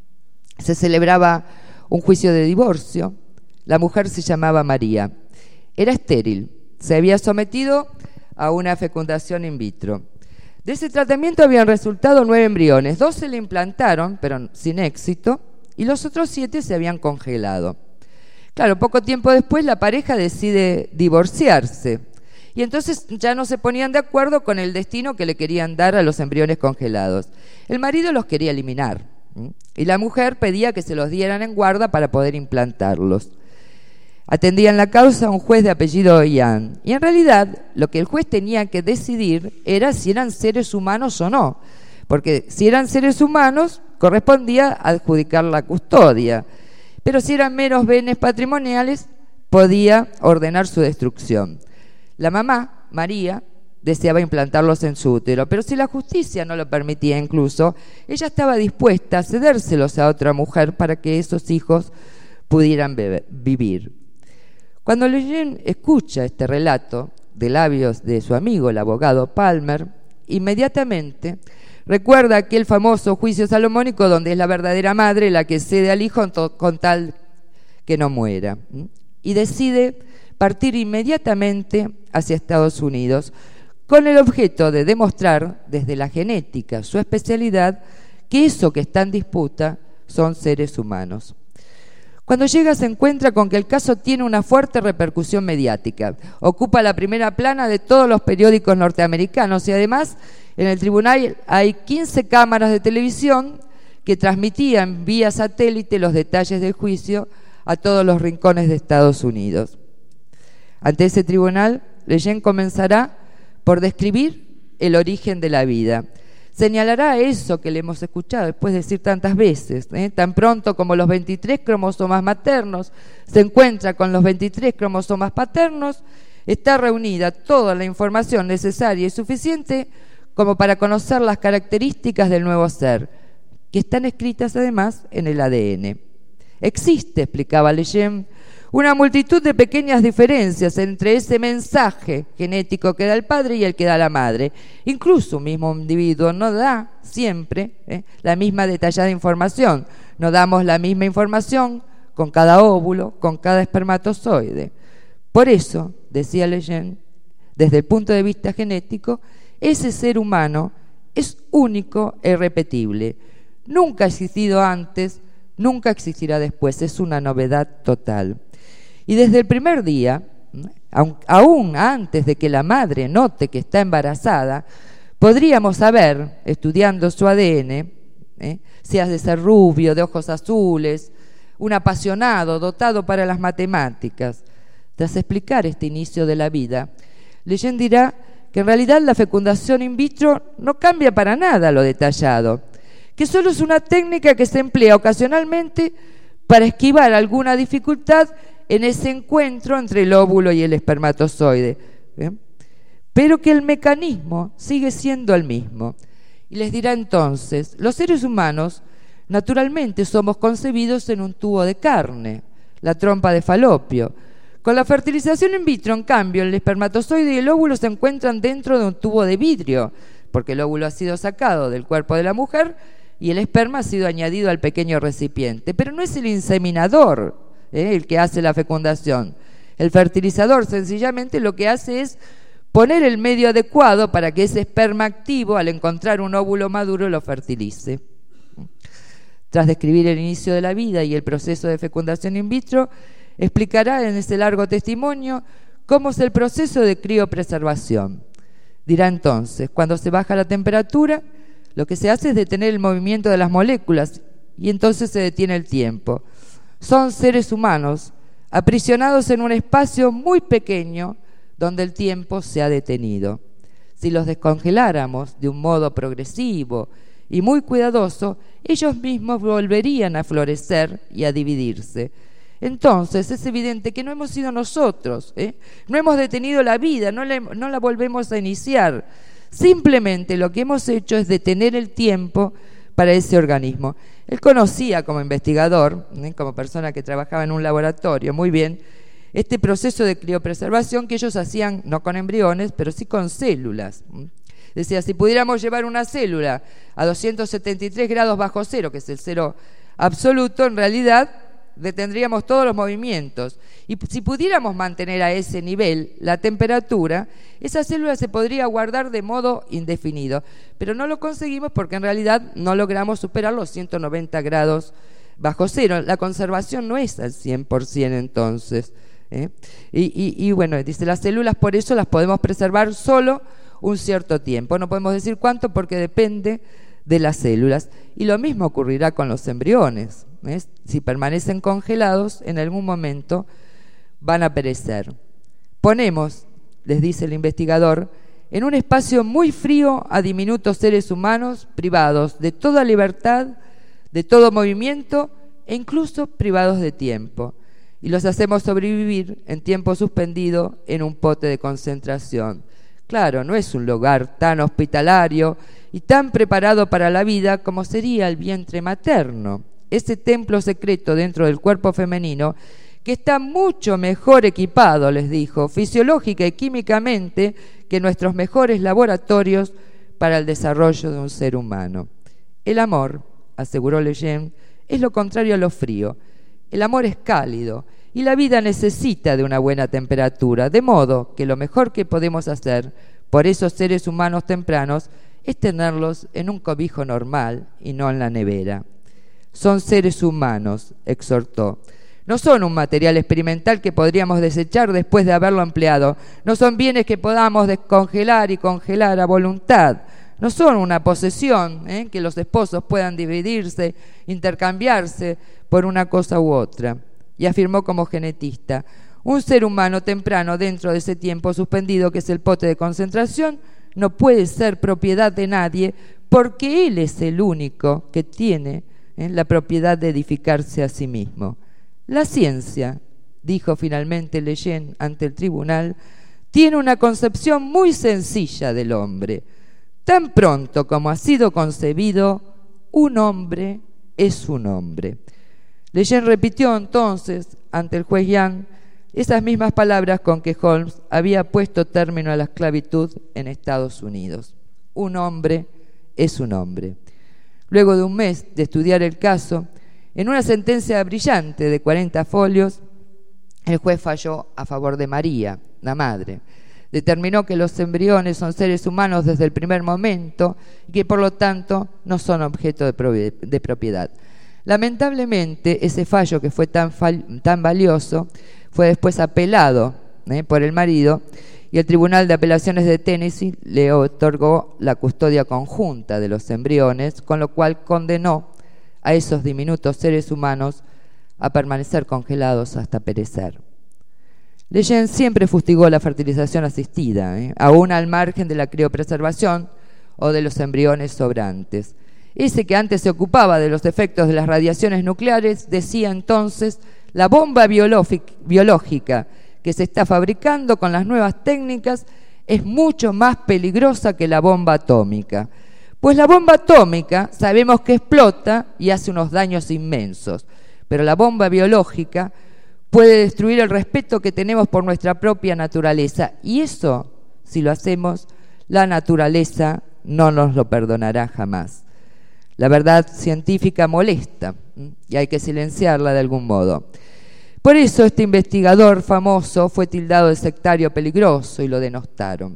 Se celebraba un juicio de divorcio. La mujer se llamaba María. Era estéril. Se había sometido a una fecundación in vitro. De ese tratamiento habían resultado nueve embriones. Dos se le implantaron, pero sin éxito, y los otros siete se habían congelado. Claro, poco tiempo después la pareja decide divorciarse y entonces ya no se ponían de acuerdo con el destino que le querían dar a los embriones congelados. El marido los quería eliminar y la mujer pedía que se los dieran en guarda para poder implantarlos. Atendía en la causa un juez de apellido Ian y en realidad lo que el juez tenía que decidir era si eran seres humanos o no, porque si eran seres humanos correspondía adjudicar la custodia. Pero si eran meros bienes patrimoniales, podía ordenar su destrucción. La mamá, María, deseaba implantarlos en su útero, pero si la justicia no lo permitía incluso, ella estaba dispuesta a cedérselos a otra mujer para que esos hijos pudieran beber, vivir. Cuando Lejeune escucha este relato de labios de su amigo, el abogado Palmer, inmediatamente recuerda aquel famoso juicio salomónico donde es la verdadera madre la que cede al hijo con tal que no muera. Y decide partir inmediatamente hacia Estados Unidos con el objeto de demostrar desde la genética, su especialidad, que eso que está en disputa son seres humanos. Cuando llega se encuentra con que el caso tiene una fuerte repercusión mediática. Ocupa la primera plana de todos los periódicos norteamericanos y además en el tribunal hay quince cámaras de televisión que transmitían vía satélite los detalles del juicio a todos los rincones de Estados Unidos. Ante ese tribunal, Lejeune comenzará por describir el origen de la vida. Señalará eso que le hemos escuchado después decir tantas veces, ¿eh? Tan pronto como los veintitrés cromosomas maternos se encuentran con los veintitrés cromosomas paternos, está reunida toda la información necesaria y suficiente como para conocer las características del nuevo ser, que están escritas además en el A D N. Existe, explicaba Lejeune, una multitud de pequeñas diferencias entre ese mensaje genético que da el padre y el que da la madre. Incluso un mismo individuo no da siempre ¿eh? la misma detallada información. No damos la misma información con cada óvulo, con cada espermatozoide. Por eso, decía Lejeune, desde el punto de vista genético, ese ser humano es único e irrepetible. Nunca ha existido antes, nunca existirá después. Es una novedad total. Y desde el primer día, aún antes de que la madre note que está embarazada, podríamos saber, estudiando su A D N, ¿eh? si has de ser rubio, de ojos azules, un apasionado, dotado para las matemáticas. Tras explicar este inicio de la vida, Lejeune dirá que en realidad la fecundación in vitro no cambia para nada lo detallado, que solo es una técnica que se emplea ocasionalmente para esquivar alguna dificultad en ese encuentro entre el óvulo y el espermatozoide, ¿eh? pero que el mecanismo sigue siendo el mismo. Y les dirá entonces, los seres humanos naturalmente somos concebidos en un tubo de carne, la trompa de Falopio. Con la fertilización in vitro, en cambio, el espermatozoide y el óvulo se encuentran dentro de un tubo de vidrio, porque el óvulo ha sido sacado del cuerpo de la mujer y el esperma ha sido añadido al pequeño recipiente. Pero no es el inseminador ¿eh? el que hace la fecundación. El fertilizador sencillamente lo que hace es poner el medio adecuado para que ese esperma activo, al encontrar un óvulo maduro, lo fertilice. Tras describir el inicio de la vida y el proceso de fecundación in vitro, explicará en ese largo testimonio cómo es el proceso de criopreservación. Dirá entonces, cuando se baja la temperatura, lo que se hace es detener el movimiento de las moléculas y entonces se detiene el tiempo. Son seres humanos aprisionados en un espacio muy pequeño donde el tiempo se ha detenido. Si los descongeláramos de un modo progresivo y muy cuidadoso, ellos mismos volverían a florecer y a dividirse. Entonces es evidente que no hemos sido nosotros, ¿eh? no hemos detenido la vida, no la, no la volvemos a iniciar. Simplemente lo que hemos hecho es detener el tiempo para ese organismo. Él conocía como investigador, ¿eh? como persona que trabajaba en un laboratorio, muy bien, este proceso de criopreservación que ellos hacían no con embriones, pero sí con células. Decía, si pudiéramos llevar una célula a doscientos setenta y tres grados bajo cero, que es el cero absoluto, en realidad detendríamos todos los movimientos. Y si pudiéramos mantener a ese nivel la temperatura, esa célula se podría guardar de modo indefinido. Pero no lo conseguimos porque en realidad no logramos superar los ciento noventa grados bajo cero. La conservación no es al cien por ciento entonces. ¿eh? Y, y, y bueno, dice, las células por eso las podemos preservar solo un cierto tiempo. No podemos decir cuánto porque depende de las células. Y lo mismo ocurrirá con los embriones. ¿ves? Si permanecen congelados, en algún momento van a perecer. Ponemos, les dice el investigador, en un espacio muy frío a diminutos seres humanos privados de toda libertad, de todo movimiento e incluso privados de tiempo. Y los hacemos sobrevivir en tiempo suspendido en un pote de concentración. Claro, no es un lugar tan hospitalario y tan preparado para la vida como sería el vientre materno, ese templo secreto dentro del cuerpo femenino que está mucho mejor equipado, les dijo, fisiológica y químicamente que nuestros mejores laboratorios para el desarrollo de un ser humano. El amor, aseguró Lejeune, es lo contrario a lo frío. El amor es cálido y la vida necesita de una buena temperatura, de modo que lo mejor que podemos hacer por esos seres humanos tempranos es tenerlos en un cobijo normal y no en la nevera. Son seres humanos, exhortó. No son un material experimental que podríamos desechar después de haberlo empleado. No son bienes que podamos descongelar y congelar a voluntad. No son una posesión ¿eh? que los esposos puedan dividirse, intercambiarse por una cosa u otra. Y afirmó como genetista, un ser humano temprano dentro de ese tiempo suspendido que es el pote de concentración no puede ser propiedad de nadie porque él es el único que tiene ¿eh? la propiedad de edificarse a sí mismo. La ciencia, dijo finalmente Lejeune ante el tribunal, tiene una concepción muy sencilla del hombre. Tan pronto como ha sido concebido, un hombre es un hombre. Lejeune repitió entonces ante el juez Young esas mismas palabras con que Holmes había puesto término a la esclavitud en Estados Unidos. Un hombre es un hombre. Luego de un mes de estudiar el caso, en una sentencia brillante de cuarenta folios, el juez falló a favor de María, la madre. Determinó que los embriones son seres humanos desde el primer momento y que por lo tanto no son objeto de, de propiedad. Lamentablemente, ese fallo que fue tan, tan valioso fue después apelado ¿eh? por el marido, y el Tribunal de Apelaciones de Tennessee le otorgó la custodia conjunta de los embriones, con lo cual condenó a esos diminutos seres humanos a permanecer congelados hasta perecer. Lejeune siempre fustigó la fertilización asistida, ¿eh? aún al margen de la criopreservación o de los embriones sobrantes. Ese que antes se ocupaba de los efectos de las radiaciones nucleares decía entonces: la bomba biológica que se está fabricando con las nuevas técnicas es mucho más peligrosa que la bomba atómica. Pues la bomba atómica sabemos que explota y hace unos daños inmensos, pero la bomba biológica puede destruir el respeto que tenemos por nuestra propia naturaleza, y eso, si lo hacemos, la naturaleza no nos lo perdonará jamás. La verdad científica molesta y hay que silenciarla de algún modo. Por eso este investigador famoso fue tildado de sectario peligroso y lo denostaron.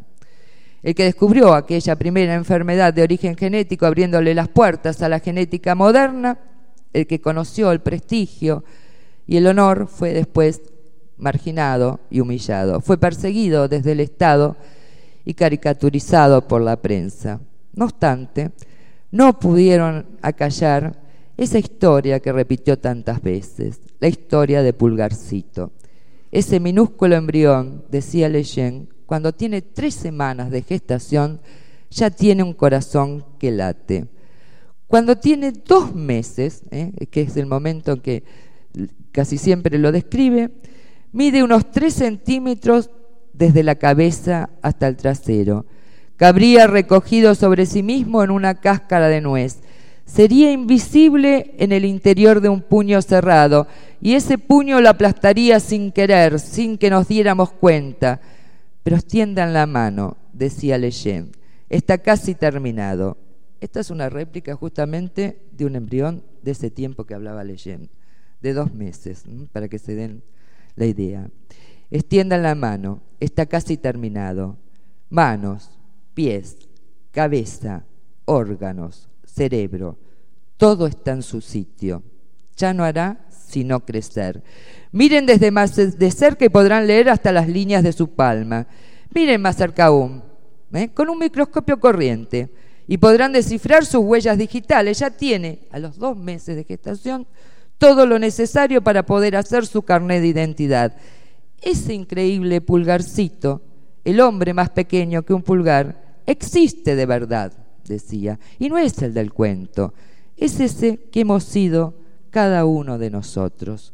El que descubrió aquella primera enfermedad de origen genético abriéndole las puertas a la genética moderna, el que conoció el prestigio y el honor, fue después marginado y humillado. Fue perseguido desde el Estado y caricaturizado por la prensa. No obstante, no pudieron acallar esa historia que repitió tantas veces, la historia de Pulgarcito. Ese minúsculo embrión, decía Lejeune, cuando tiene tres semanas de gestación, ya tiene un corazón que late. Cuando tiene dos meses, ¿eh? que es el momento en que casi siempre lo describe, mide unos tres centímetros desde la cabeza hasta el trasero. Cabría recogido sobre sí mismo en una cáscara de nuez. Sería invisible en el interior de un puño cerrado, y ese puño lo aplastaría sin querer, sin que nos diéramos cuenta. Pero extiendan la mano, decía Lejeune. Está casi terminado. Esta es una réplica justamente de un embrión de ese tiempo que hablaba Lejeune, de dos meses, ¿no? Para que se den la idea. Extiendan la mano, está casi terminado. Manos, pies, cabeza, órganos, cerebro, todo está en su sitio. Ya no hará sino crecer. Miren desde más de cerca y podrán leer hasta las líneas de su palma. Miren más cerca aún, ¿eh? con un microscopio corriente, y podrán descifrar sus huellas digitales. Ya tiene, a los dos meses de gestación, todo lo necesario para poder hacer su carnet de identidad. Ese increíble pulgarcito, el hombre más pequeño que un pulgar, existe de verdad, decía, y no es el del cuento, es ese que hemos sido cada uno de nosotros.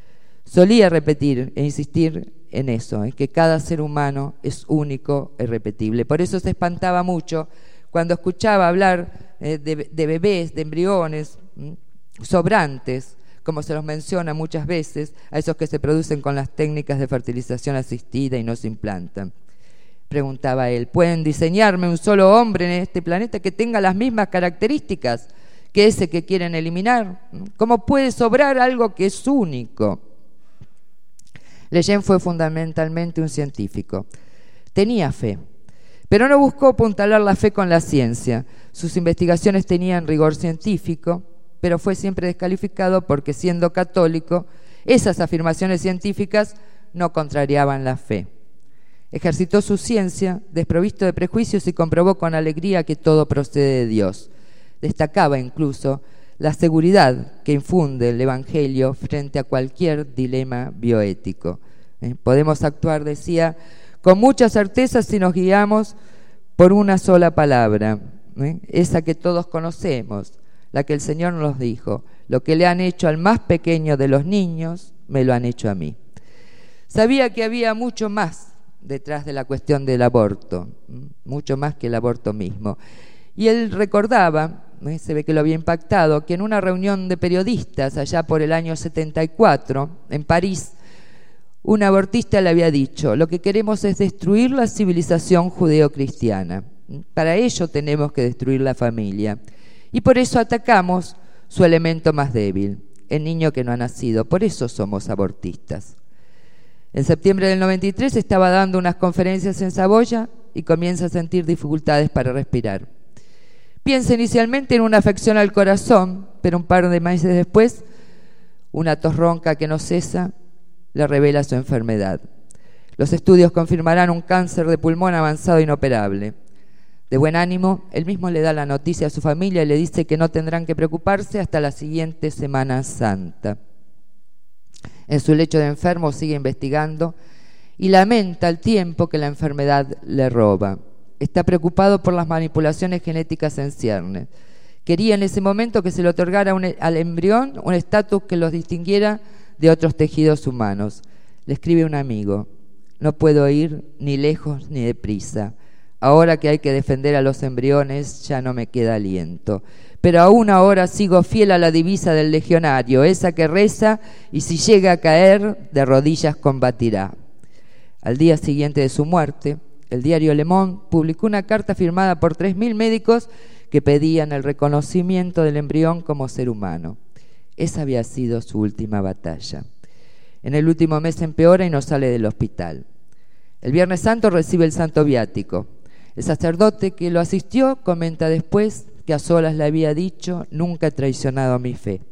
Solía repetir e insistir en eso, en que cada ser humano es único e irrepetible. Por eso se espantaba mucho cuando escuchaba hablar eh, de, de bebés, de embriones, ¿m? sobrantes, como se los menciona muchas veces, a esos que se producen con las técnicas de fertilización asistida y no se implantan. Preguntaba él, ¿pueden diseñarme un solo hombre en este planeta que tenga las mismas características que ese que quieren eliminar? ¿Cómo puede sobrar algo que es único? Lejeune fue fundamentalmente un científico. Tenía fe, pero no buscó apuntalar la fe con la ciencia. Sus investigaciones tenían rigor científico, pero fue siempre descalificado porque, siendo católico, esas afirmaciones científicas no contrariaban la fe. Ejercitó su ciencia, desprovisto de prejuicios, y comprobó con alegría que todo procede de Dios. Destacaba incluso la seguridad que infunde el Evangelio frente a cualquier dilema bioético. ¿Eh? Podemos actuar, decía, con mucha certeza si nos guiamos por una sola palabra, ¿eh? esa que todos conocemos, la que el Señor nos dijo: lo que le han hecho al más pequeño de los niños, me lo han hecho a mí. Sabía que había mucho más detrás de la cuestión del aborto, mucho más que el aborto mismo. Y él recordaba ¿eh? Se ve que lo había impactado, que en una reunión de periodistas allá por el año setenta y cuatro, en París, un abortista le había dicho: lo que queremos es destruir la civilización judeocristiana. Para ello tenemos que destruir la familia. Y por eso atacamos su elemento más débil, el niño que no ha nacido. Por eso somos abortistas. En septiembre del noventa y tres estaba dando unas conferencias en Saboya y comienza a sentir dificultades para respirar. Piensa inicialmente en una afección al corazón, pero un par de meses después, una tos ronca que no cesa le revela su enfermedad. Los estudios confirmarán un cáncer de pulmón avanzado inoperable. De buen ánimo, él mismo le da la noticia a su familia y le dice que no tendrán que preocuparse hasta la siguiente Semana Santa. En su lecho de enfermo sigue investigando y lamenta el tiempo que la enfermedad le roba. Está preocupado por las manipulaciones genéticas en ciernes. Quería en ese momento que se le otorgara un, al embrión un estatus que los distinguiera de otros tejidos humanos. Le escribe un amigo: no puedo ir ni lejos ni deprisa. Ahora que hay que defender a los embriones ya no me queda aliento. Pero aún ahora sigo fiel a la divisa del legionario, esa que reza y si llega a caer, de rodillas combatirá. Al día siguiente de su muerte, el diario Le Monde publicó una carta firmada por tres mil médicos que pedían el reconocimiento del embrión como ser humano. Esa había sido su última batalla. En el último mes empeora y no sale del hospital. El Viernes Santo recibe el Santo Viático. El sacerdote que lo asistió comenta después que a solas le había dicho: nunca he traicionado mi fe.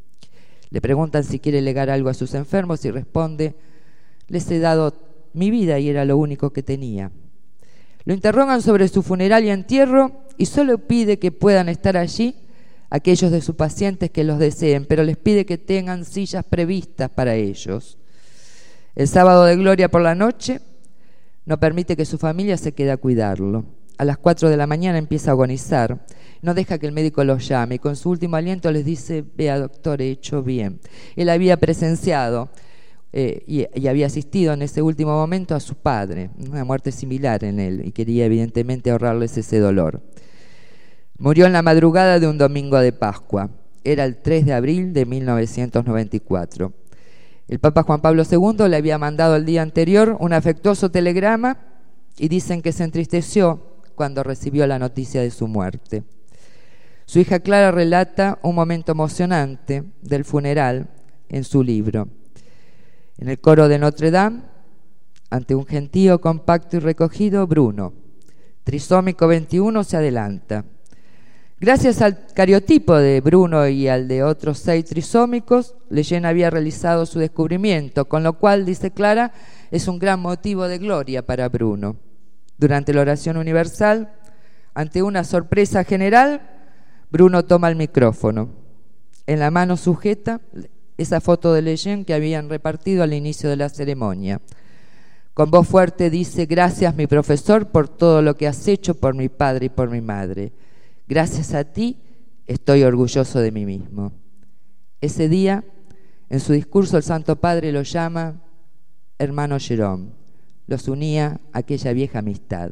Le preguntan si quiere legar algo a sus enfermos y responde: les he dado mi vida y era lo único que tenía. Lo interrogan sobre su funeral y entierro y solo pide que puedan estar allí aquellos de sus pacientes que los deseen, pero les pide que tengan sillas previstas para ellos. El sábado de gloria por la noche no permite que su familia se quede a cuidarlo. A las cuatro de la mañana empieza a agonizar. No deja que el médico los llame y con su último aliento les dice: vea, doctor, he hecho bien. Él había presenciado eh, y, y había asistido en ese último momento a su padre, una muerte similar en él, y quería evidentemente ahorrarles ese dolor. Murió en la madrugada de un domingo de Pascua. Era el tres de abril de mil novecientos noventa y cuatro. El Papa Juan Pablo segundo le había mandado el día anterior un afectuoso telegrama y dicen que se entristeció cuando recibió la noticia de su muerte. Su hija Clara relata un momento emocionante del funeral en su libro. En el coro de Notre Dame, ante un gentío compacto y recogido, Bruno, trisómico veintiuno, se adelanta. Gracias al cariotipo de Bruno y al de otros seis trisómicos, Lejeune había realizado su descubrimiento, con lo cual, dice Clara, es un gran motivo de gloria para Bruno. Durante la oración universal, ante una sorpresa general, Bruno toma el micrófono. En la mano sujeta esa foto de Lejeune que habían repartido al inicio de la ceremonia. Con voz fuerte dice: gracias, mi profesor, por todo lo que has hecho por mi padre y por mi madre. Gracias a ti estoy orgulloso de mí mismo. Ese día, en su discurso, el Santo Padre lo llama hermano Jérôme. Los unía aquella vieja amistad.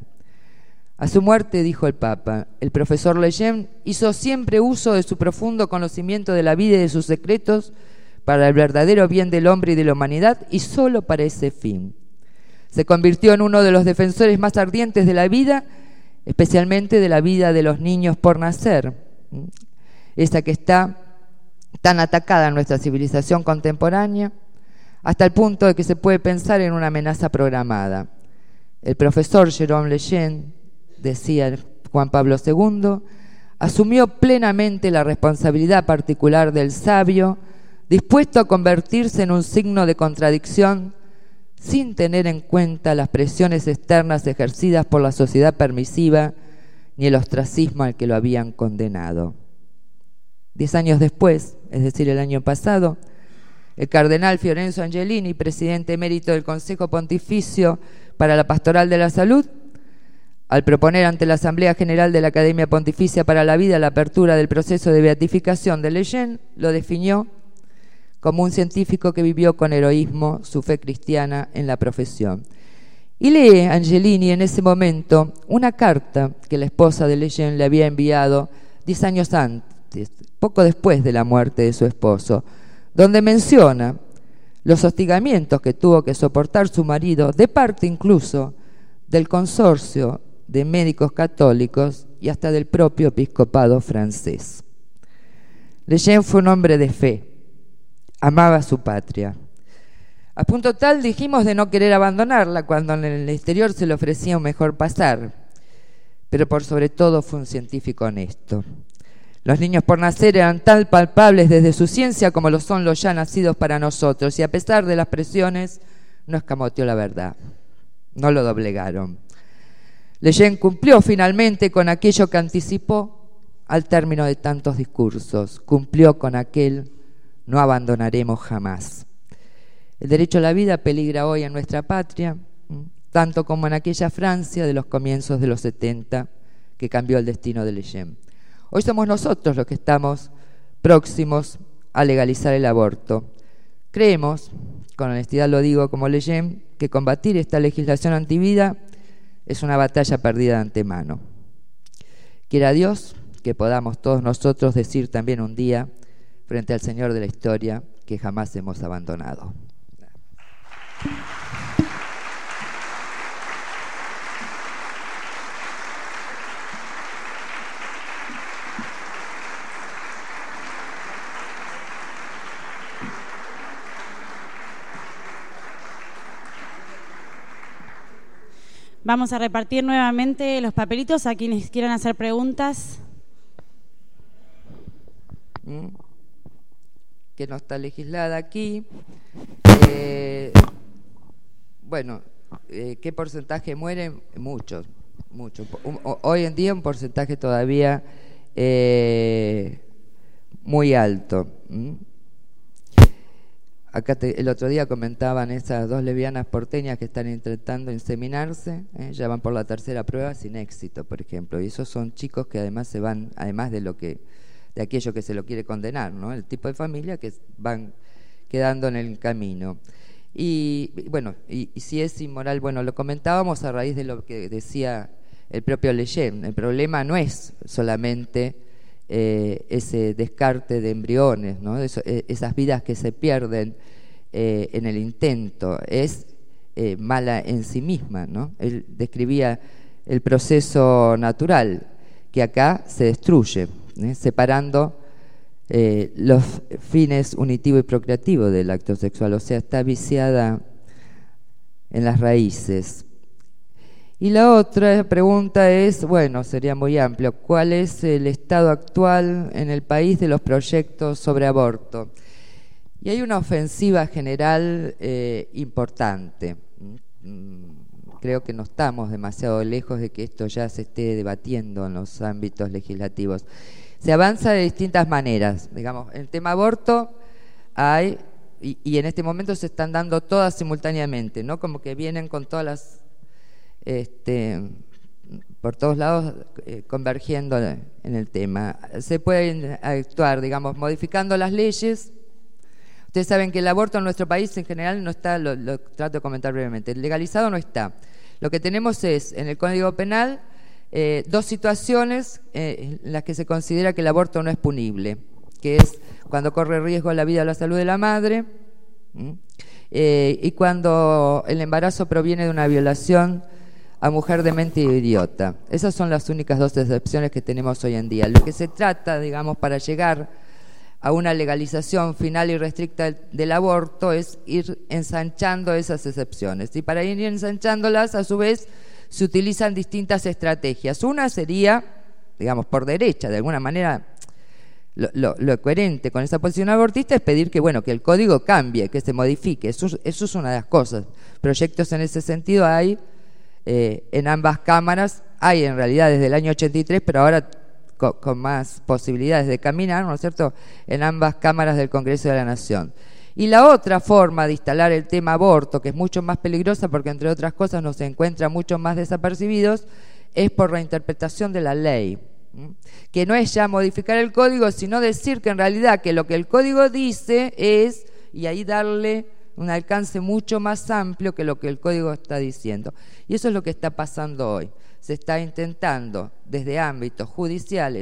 A su muerte, dijo el Papa, el profesor Lejeune hizo siempre uso de su profundo conocimiento de la vida y de sus secretos para el verdadero bien del hombre y de la humanidad, y solo para ese fin. Se convirtió en uno de los defensores más ardientes de la vida, especialmente de la vida de los niños por nacer, esa que está tan atacada en nuestra civilización contemporánea, hasta el punto de que se puede pensar en una amenaza programada. El profesor Jérôme Lejeune, decía Juan Pablo segundo, asumió plenamente la responsabilidad particular del sabio, dispuesto a convertirse en un signo de contradicción sin tener en cuenta las presiones externas ejercidas por la sociedad permisiva ni el ostracismo al que lo habían condenado. Diez años después, es decir, el año pasado, el cardenal Fiorenzo Angelini, presidente emérito del Consejo Pontificio para la Pastoral de la Salud, al proponer ante la Asamblea General de la Academia Pontificia para la Vida la apertura del proceso de beatificación de Lejeune, lo definió como un científico que vivió con heroísmo su fe cristiana en la profesión. Y lee Angelini en ese momento una carta que la esposa de Lejeune le había enviado diez años antes, poco después de la muerte de su esposo, donde menciona los hostigamientos que tuvo que soportar su marido, de parte incluso del consorcio de médicos católicos y hasta del propio episcopado francés. Lejeune fue un hombre de fe, amaba su patria, a punto tal, dijimos, de no querer abandonarla cuando en el exterior se le ofrecía un mejor pasar, pero por sobre todo fue un científico honesto. Los niños por nacer eran tan palpables desde su ciencia como lo son los ya nacidos para nosotros, y a pesar de las presiones, no escamoteó la verdad, no lo doblegaron. Lejeune cumplió finalmente con aquello que anticipó al término de tantos discursos, cumplió con aquel no abandonaremos jamás. El derecho a la vida peligra hoy en nuestra patria, tanto como en aquella Francia de los comienzos de los setenta que cambió el destino de Lejeune. Hoy somos nosotros los que estamos próximos a legalizar el aborto. Creemos, con honestidad lo digo como Lejeune, que combatir esta legislación antivida es una batalla perdida de antemano. Quiera Dios que podamos todos nosotros decir también un día, frente al Señor de la historia, que jamás hemos abandonado. Vamos a repartir nuevamente los papelitos a quienes quieran hacer preguntas. Que no está legislada aquí. Eh, bueno, eh, ¿qué porcentaje mueren? Muchos, muchos. Hoy en día un porcentaje todavía eh, muy alto. ¿Mm? Acá te, el otro día comentaban esas dos lesbianas porteñas que están intentando inseminarse, ¿eh? Ya van por la tercera prueba sin éxito, por ejemplo. Y esos son chicos que además se van, además de lo que, de aquello que se lo quiere condenar, ¿no? El tipo de familia que van quedando en el camino. Y bueno, y, y si es inmoral, bueno, lo comentábamos a raíz de lo que decía el propio Lejeune. El problema no es solamente Eh, ese descarte de embriones, ¿no? Eso, eh, esas vidas que se pierden eh, en el intento, es eh, mala en sí misma, ¿no? Él describía el proceso natural que acá se destruye, ¿eh? separando eh, los fines unitivo y procreativo del acto sexual, o sea, está viciada en las raíces. Y la otra pregunta es, bueno, sería muy amplio, ¿cuál es el estado actual en el país de los proyectos sobre aborto? Y hay una ofensiva general eh, importante. Creo que no estamos demasiado lejos de que esto ya se esté debatiendo en los ámbitos legislativos. Se avanza de distintas maneras. Digamos, en el tema aborto hay, y, y en este momento se están dando todas simultáneamente, ¿no? Como que vienen con todas las Este, por todos lados eh, convergiendo en el tema. Se pueden actuar, digamos, modificando las leyes. Ustedes saben que el aborto en nuestro país en general no está, lo, lo trato de comentar brevemente, legalizado no está. Lo que tenemos es, en el Código Penal, eh, dos situaciones eh, en las que se considera que el aborto no es punible, que es cuando corre riesgo la vida o la salud de la madre, eh, y cuando el embarazo proviene de una violación a mujer demente y idiota. Esas son las únicas dos excepciones que tenemos hoy en día. Lo que se trata, digamos, para llegar a una legalización final y restricta del, del aborto es ir ensanchando esas excepciones. Y para ir ensanchándolas, a su vez, se utilizan distintas estrategias. Una sería, digamos, por derecha, de alguna manera, lo, lo, lo coherente con esa posición abortista es pedir que, bueno, que el código cambie, que se modifique. Eso, eso es una de las cosas. Proyectos en ese sentido hay Eh, en ambas cámaras, hay en realidad desde el año ochenta y tres, pero ahora con, con más posibilidades de caminar, ¿no es cierto?, en ambas cámaras del Congreso de la Nación. Y la otra forma de instalar el tema aborto, que es mucho más peligrosa porque entre otras cosas nos encuentra mucho más desapercibidos, es por la interpretación de la ley, ¿sí? Que no es ya modificar el código, sino decir que en realidad que lo que el código dice es, y ahí darle un alcance mucho más amplio que lo que el código está diciendo. Y eso es lo que está pasando hoy. Se está intentando desde ámbitos judiciales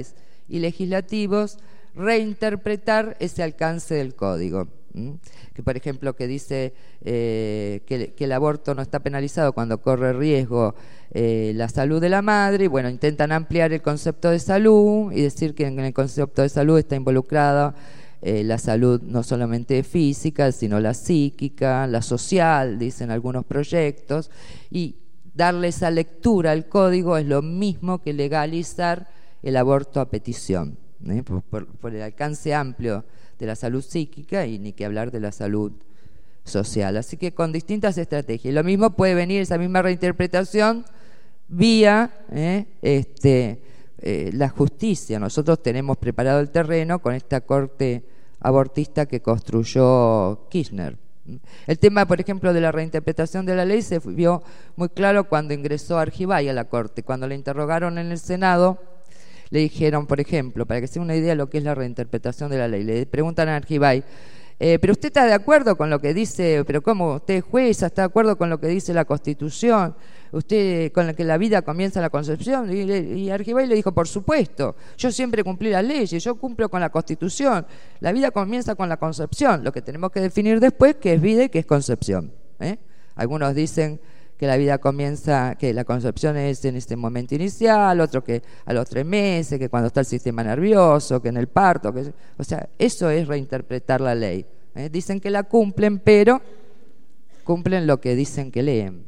y legislativos reinterpretar ese alcance del código. ¿Mm? Que por ejemplo que dice eh, que, que el aborto no está penalizado cuando corre riesgo eh, la salud de la madre, y bueno, intentan ampliar el concepto de salud y decir que en el concepto de salud está involucrada eh, la salud no solamente física, sino la psíquica, la social, dicen algunos proyectos, y darle esa lectura al código es lo mismo que legalizar el aborto a petición, ¿eh? por, por, por el alcance amplio de la salud psíquica y ni que hablar de la salud social. Así que con distintas estrategias. Lo mismo puede venir, esa misma reinterpretación, vía eh, este, eh, la justicia. Nosotros tenemos preparado el terreno con esta corte abortista que construyó Kirchner. El tema, por ejemplo, de la reinterpretación de la ley se vio muy claro cuando ingresó Argibay a la corte. Cuando le interrogaron en el Senado, le dijeron, por ejemplo, para que se dé una idea de lo que es la reinterpretación de la ley, le preguntan a Argibay, eh, pero usted está de acuerdo con lo que dice, pero ¿cómo? Usted es jueza, ¿está de acuerdo con lo que dice la Constitución? ¿Usted con la que la vida comienza la concepción? Y, y Argibay le dijo, por supuesto, yo siempre cumplí las leyes, yo cumplo con la Constitución, la vida comienza con la concepción, lo que tenemos que definir después qué es vida y qué es concepción, ¿eh? Algunos dicen que la vida comienza, que la concepción es en este momento inicial, otro que a los tres meses, que cuando está el sistema nervioso, que en el parto, que, o sea, eso es reinterpretar la ley. ¿eh? Dicen que la cumplen, pero cumplen lo que dicen que leen.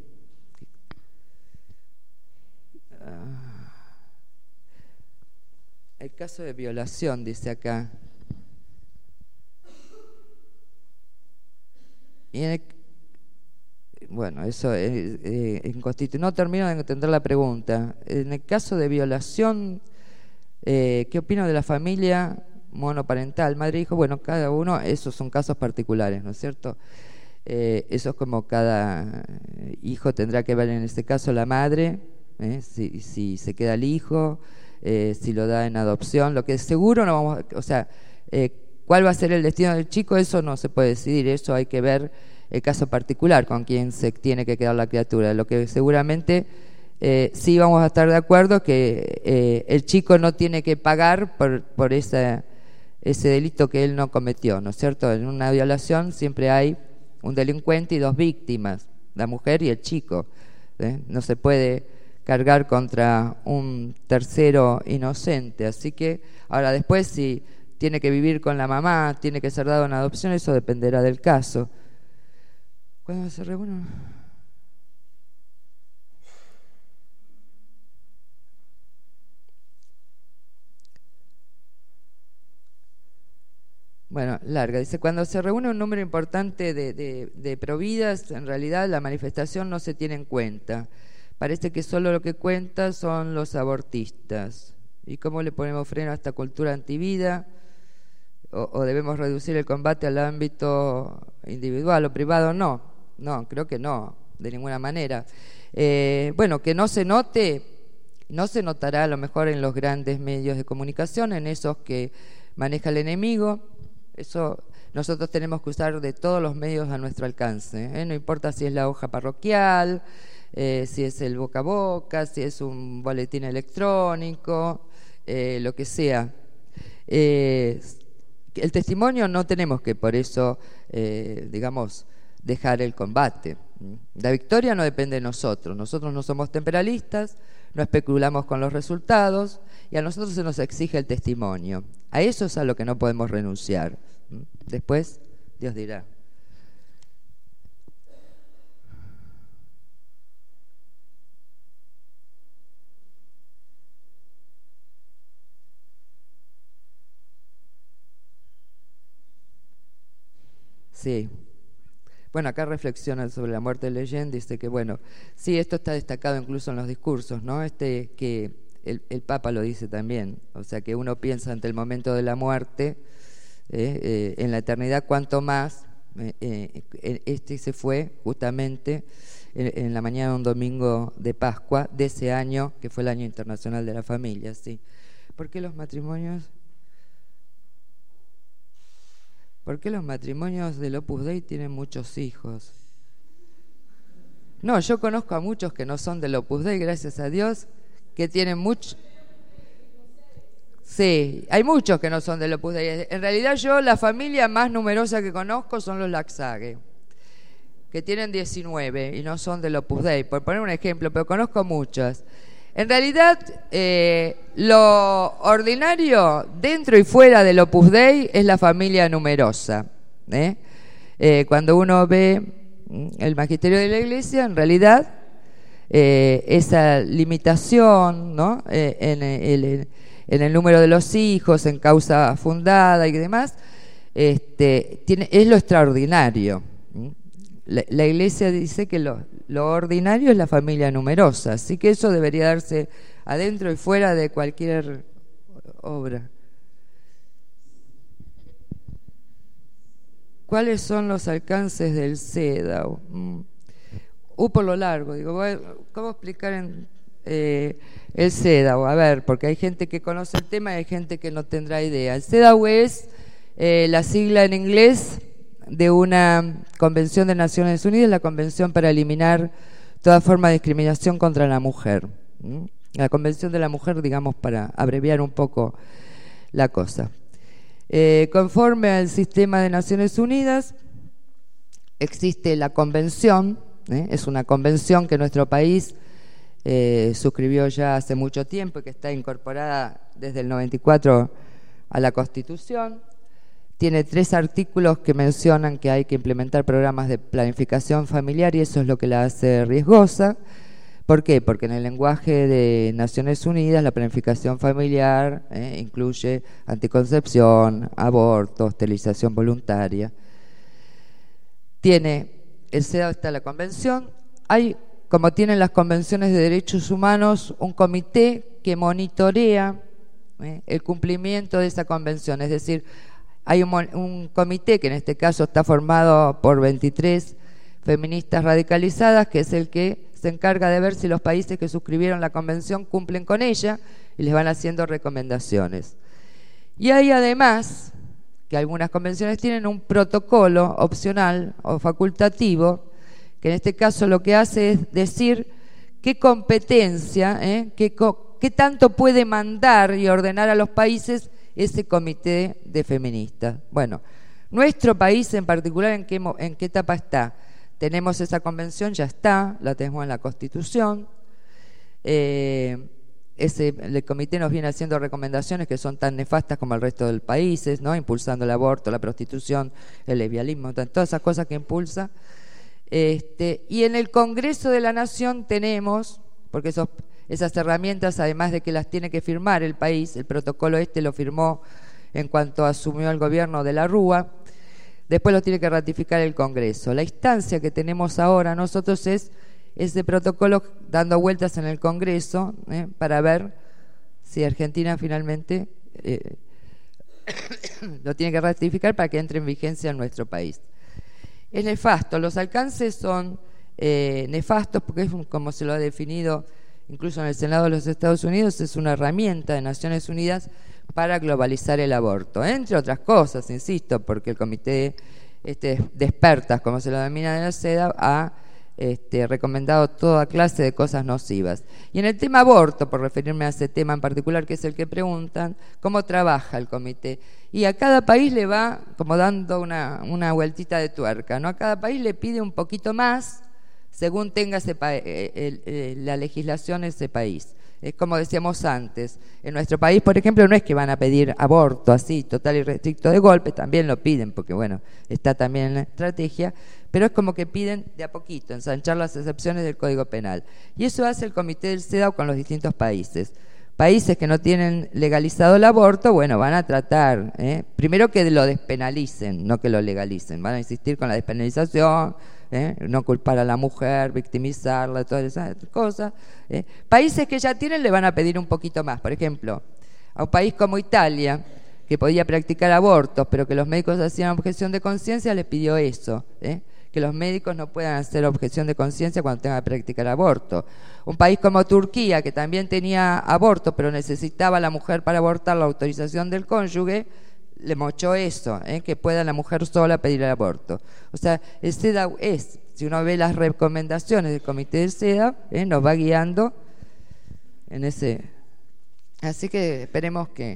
El caso de violación, dice acá. Y en el Bueno, eso es, eh, en Constitu- no termino de entender la pregunta. En el caso de violación, eh, ¿qué opino de la familia monoparental? Madre e hijo, bueno, cada uno, esos son casos particulares, ¿no es cierto? Eh, eso es como cada hijo tendrá que ver en este caso la madre, ¿eh? si, si se queda el hijo, eh, si lo da en adopción, lo que seguro no vamos, o sea, eh, cuál va a ser el destino del chico, eso no se puede decidir, eso hay que ver el caso particular con quien se tiene que quedar la criatura. Lo que seguramente eh, sí vamos a estar de acuerdo que eh, el chico no tiene que pagar por, por esa, ese delito que él no cometió, ¿no es cierto? En una violación siempre hay un delincuente y dos víctimas, la mujer y el chico. ¿eh? No se puede cargar contra un tercero inocente. Así que ahora después si tiene que vivir con la mamá, tiene que ser dado en adopción, eso dependerá del caso. ¿Cuándo se reúnen? Bueno, larga. Dice, cuando se reúne un número importante de, de, de providas, en realidad la manifestación no se tiene en cuenta. Parece que solo lo que cuenta son los abortistas. ¿Y cómo le ponemos freno a esta cultura antivida? ¿O, o debemos reducir el combate al ámbito individual o privado? No, no, creo que no, de ninguna manera. Eh, bueno, que no se note, no se notará a lo mejor en los grandes medios de comunicación, en esos que maneja el enemigo. Eso nosotros tenemos que usar de todos los medios a nuestro alcance, ¿eh? No importa si es la hoja parroquial, eh, si es el boca a boca, si es un boletín electrónico, eh, lo que sea. Eh, el testimonio no tenemos que por eso, eh, digamos, dejar el combate. La victoria no depende de nosotros. Nosotros no somos temporalistas, no especulamos con los resultados y a nosotros se nos exige el testimonio. A eso es a lo que no podemos renunciar. Después, Dios dirá. Sí. Bueno, acá reflexiona sobre la muerte de Leyen, dice que, bueno, sí, esto está destacado incluso en los discursos, ¿no? Este que el, el Papa lo dice también, o sea, que uno piensa ante el momento de la muerte, eh, eh, en la eternidad, cuanto más, eh, eh, este se fue justamente en, en la mañana de un domingo de Pascua de ese año, que fue el Año Internacional de la Familia, ¿sí? ¿Por qué los matrimonios... ¿Por qué los matrimonios del Opus Dei tienen muchos hijos? No, yo conozco a muchos que no son del Opus Dei, gracias a Dios, que tienen mucho... Sí, hay muchos que no son del Opus Dei. En realidad yo, la familia más numerosa que conozco son los Laxage, que tienen diecinueve y no son del Opus Dei, por poner un ejemplo, pero conozco muchas. En realidad, eh, lo ordinario dentro y fuera del Opus Dei es la familia numerosa. ¿eh? Eh, cuando uno ve el magisterio de la Iglesia, en realidad, eh, esa limitación, ¿no? eh, en, el, en el número de los hijos, en causa fundada y demás, este, tiene, es lo extraordinario. La, la Iglesia dice que lo, lo ordinario es la familia numerosa, así que eso debería darse adentro y fuera de cualquier obra. ¿Cuáles son los alcances del CEDAW? Mm. Uh, por lo largo, digo, ¿cómo explicar en, eh, el CEDAW? A ver, porque hay gente que conoce el tema y hay gente que no tendrá idea. El CEDAW es eh, la sigla en inglés de una convención de Naciones Unidas, la Convención para eliminar toda forma de discriminación contra la mujer. ¿Mm? La Convención de la Mujer, digamos, para abreviar un poco la cosa. Eh, conforme al sistema de Naciones Unidas, existe la convención, ¿eh? es una convención que nuestro país eh, suscribió ya hace mucho tiempo y que está incorporada desde el noventa y cuatro a la Constitución. Tiene tres artículos que mencionan que hay que implementar programas de planificación familiar y eso es lo que la hace riesgosa. ¿Por qué? Porque en el lenguaje de Naciones Unidas la planificación familiar eh, incluye anticoncepción, aborto, esterilización voluntaria. Tiene, el CEDAW está la convención, hay, como tienen las convenciones de derechos humanos, un comité que monitorea eh, el cumplimiento de esa convención, es decir, hay un, un comité que en este caso está formado por veintitrés feministas radicalizadas, que es el que se encarga de ver si los países que suscribieron la convención cumplen con ella y les van haciendo recomendaciones. Y hay además, que algunas convenciones tienen un protocolo opcional o facultativo, que en este caso lo que hace es decir qué competencia, ¿eh? qué, qué tanto puede mandar y ordenar a los países ese comité de feministas. Bueno, nuestro país en particular, ¿en qué, en qué etapa está? Tenemos esa convención, ya está, la tenemos en la Constitución. Eh, ese, el comité nos viene haciendo recomendaciones que son tan nefastas como el resto de los países, ¿no? Impulsando el aborto, la prostitución, el lesbianismo, todas esas cosas que impulsa. Este, y en el Congreso de la Nación tenemos, porque esos, esas herramientas, además de que las tiene que firmar el país, el protocolo este lo firmó en cuanto asumió el gobierno de la Rúa, después lo tiene que ratificar el Congreso. La instancia que tenemos ahora nosotros es ese protocolo dando vueltas en el Congreso ¿eh? para ver si Argentina finalmente eh, lo tiene que ratificar para que entre en vigencia en nuestro país. Es nefasto, los alcances son eh, nefastos porque es un, como se lo ha definido incluso en el Senado de los Estados Unidos, es una herramienta de Naciones Unidas para globalizar el aborto, entre otras cosas, insisto, porque el comité este, de expertas, como se lo denomina en la CEDAW, ha este, recomendado toda clase de cosas nocivas. Y en el tema aborto, por referirme a ese tema en particular, que es el que preguntan, ¿cómo trabaja el comité? Y a cada país le va como dando una, una vueltita de tuerca, ¿no? A cada país le pide un poquito más según tenga ese pa el, el, la legislación de ese país. Es como decíamos antes, en nuestro país, por ejemplo, no es que van a pedir aborto así, total y restricto de golpe, también lo piden, porque bueno, está también en la estrategia, pero es como que piden de a poquito, ensanchar las excepciones del Código Penal. Y eso hace el comité del CEDAW con los distintos países. Países que no tienen legalizado el aborto, bueno, van a tratar, ¿eh? primero que lo despenalicen, no que lo legalicen, van a insistir con la despenalización, ¿eh? no culpar a la mujer, victimizarla, todas esas cosas. ¿eh? Países que ya tienen le van a pedir un poquito más. Por ejemplo, a un país como Italia, que podía practicar abortos, pero que los médicos hacían objeción de conciencia, les pidió eso, ¿eh? que los médicos no puedan hacer objeción de conciencia cuando tengan que practicar aborto. Un país como Turquía, que también tenía aborto, pero necesitaba a la mujer para abortar la autorización del cónyuge, le mochó eso, ¿eh? que pueda la mujer sola pedir el aborto. O sea, el CEDAW es, si uno ve las recomendaciones del comité del CEDAW, ¿eh? nos va guiando en ese. Así que esperemos que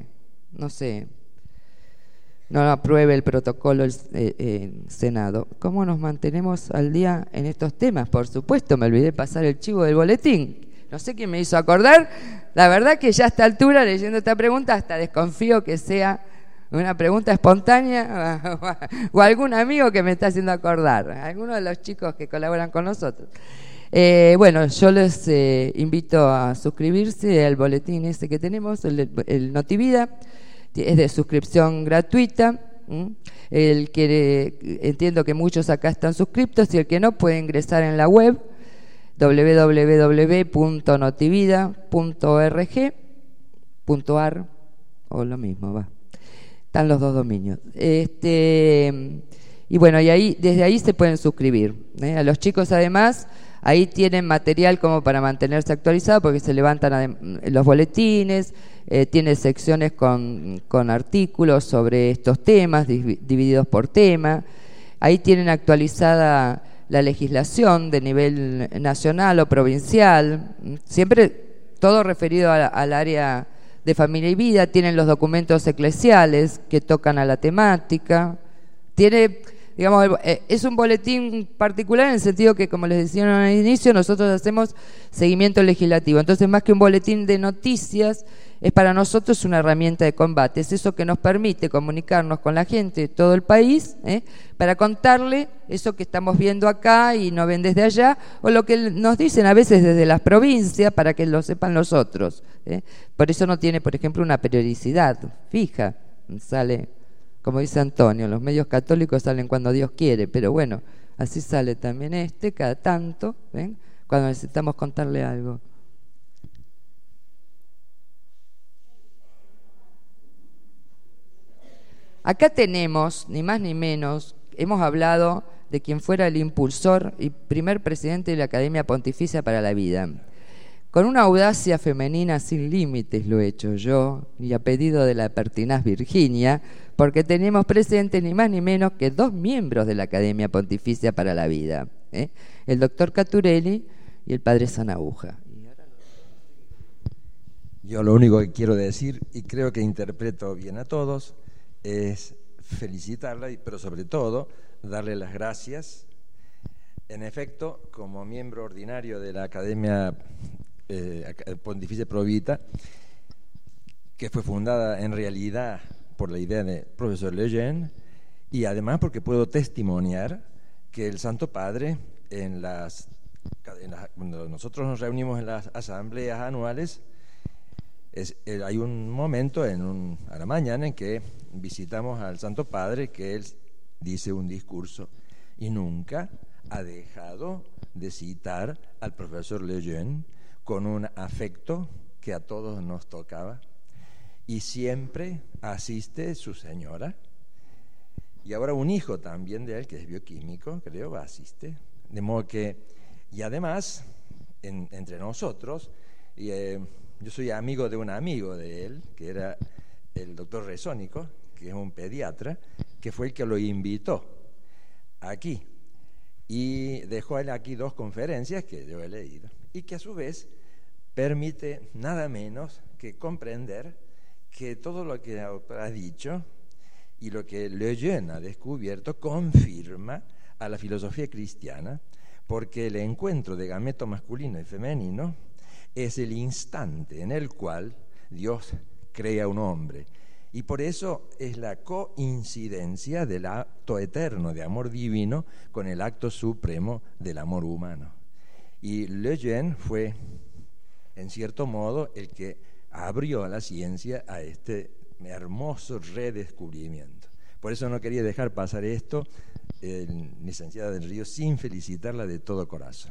no sé, no apruebe el protocolo el, eh, el Senado. ¿Cómo nos mantenemos al día en estos temas? Por supuesto, me olvidé pasar el chivo del boletín. No sé quién me hizo acordar. La verdad que ya a esta altura, leyendo esta pregunta, hasta desconfío que sea una pregunta espontánea o algún amigo que me está haciendo acordar, alguno de los chicos que colaboran con nosotros. Eh, bueno, yo les eh, invito a suscribirse al boletín ese que tenemos, el, el Notivida. Es de suscripción gratuita. ¿Mm? El que entiendo que muchos acá están suscriptos, y el que no puede ingresar en la web doble u doble u doble u punto notivida punto org punto ar o lo mismo, va. Están los dos dominios. Este, y bueno, y ahí desde ahí se pueden suscribir. ¿eh? A los chicos, además, ahí tienen material como para mantenerse actualizados, porque se levantan los boletines, eh, tiene secciones con, con artículos sobre estos temas, divididos por tema. Ahí tienen actualizada la legislación de nivel nacional o provincial, siempre todo referido a, al área de familia y vida. Tienen los documentos eclesiales que tocan a la temática. Tiene, digamos, es un boletín particular en el sentido que, como les decía al inicio, nosotros hacemos seguimiento legislativo. Entonces, más que un boletín de noticias, es para nosotros una herramienta de combate. Es eso que nos permite comunicarnos con la gente de todo el país, ¿eh? para contarle eso que estamos viendo acá y no ven desde allá, o lo que nos dicen a veces desde las provincias, para que lo sepan los otros. ¿eh? Por eso no tiene, por ejemplo, una periodicidad fija. Sale, como dice Antonio, los medios católicos salen cuando Dios quiere, pero bueno, así sale también este, cada tanto, ¿ven? Cuando necesitamos contarle algo. Acá tenemos, ni más ni menos, hemos hablado de quien fuera el impulsor y primer presidente de la Academia Pontificia para la Vida. Con una audacia femenina sin límites lo he hecho yo, y a pedido de la pertinaz Virginia, porque tenemos presentes ni más ni menos que dos miembros de la Academia Pontificia para la Vida, ¿eh? el doctor Caturelli y el padre Sanaúja. Yo lo único que quiero decir, y creo que interpreto bien a todos, es felicitarla, pero sobre todo darle las gracias. En efecto, como miembro ordinario de la Academia eh, Pontificia Pro Vita, que fue fundada en realidad por la idea del profesor Lejeune, y además porque puedo testimoniar que el Santo Padre, en las, en las, cuando nosotros nos reunimos en las asambleas anuales, Es, eh, hay un momento en un, a la mañana en que visitamos al Santo Padre, que él dice un discurso y nunca ha dejado de citar al profesor Lejeune con un afecto que a todos nos tocaba, y siempre asiste su señora, y ahora un hijo también de él, que es bioquímico, creo, asiste, de modo que, y además en, entre nosotros, y, eh, yo soy amigo de un amigo de él, que era el doctor Resónico, que es un pediatra, que fue el que lo invitó aquí. Y dejó él aquí dos conferencias que yo he leído, y que a su vez permite nada menos que comprender que todo lo que ha dicho y lo que Lejeune ha descubierto confirma a la filosofía cristiana, porque el encuentro de gameto masculino y femenino es el instante en el cual Dios crea un hombre, y por eso es la coincidencia del acto eterno de amor divino con el acto supremo del amor humano. Y Lejeune fue, en cierto modo, el que abrió a la ciencia a este hermoso redescubrimiento. Por eso no quería dejar pasar esto, eh, licenciada del Río, sin felicitarla de todo corazón.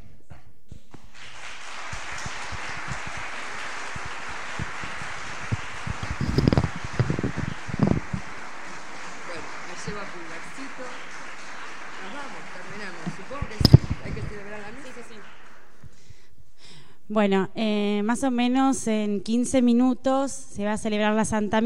Lleva pulgarcito. Nos vamos, terminamos. Supongo que sí. Hay que celebrar la misa. Sí, sí, sí. Bueno, eh, más o menos en quince minutos se va a celebrar la Santa Misa.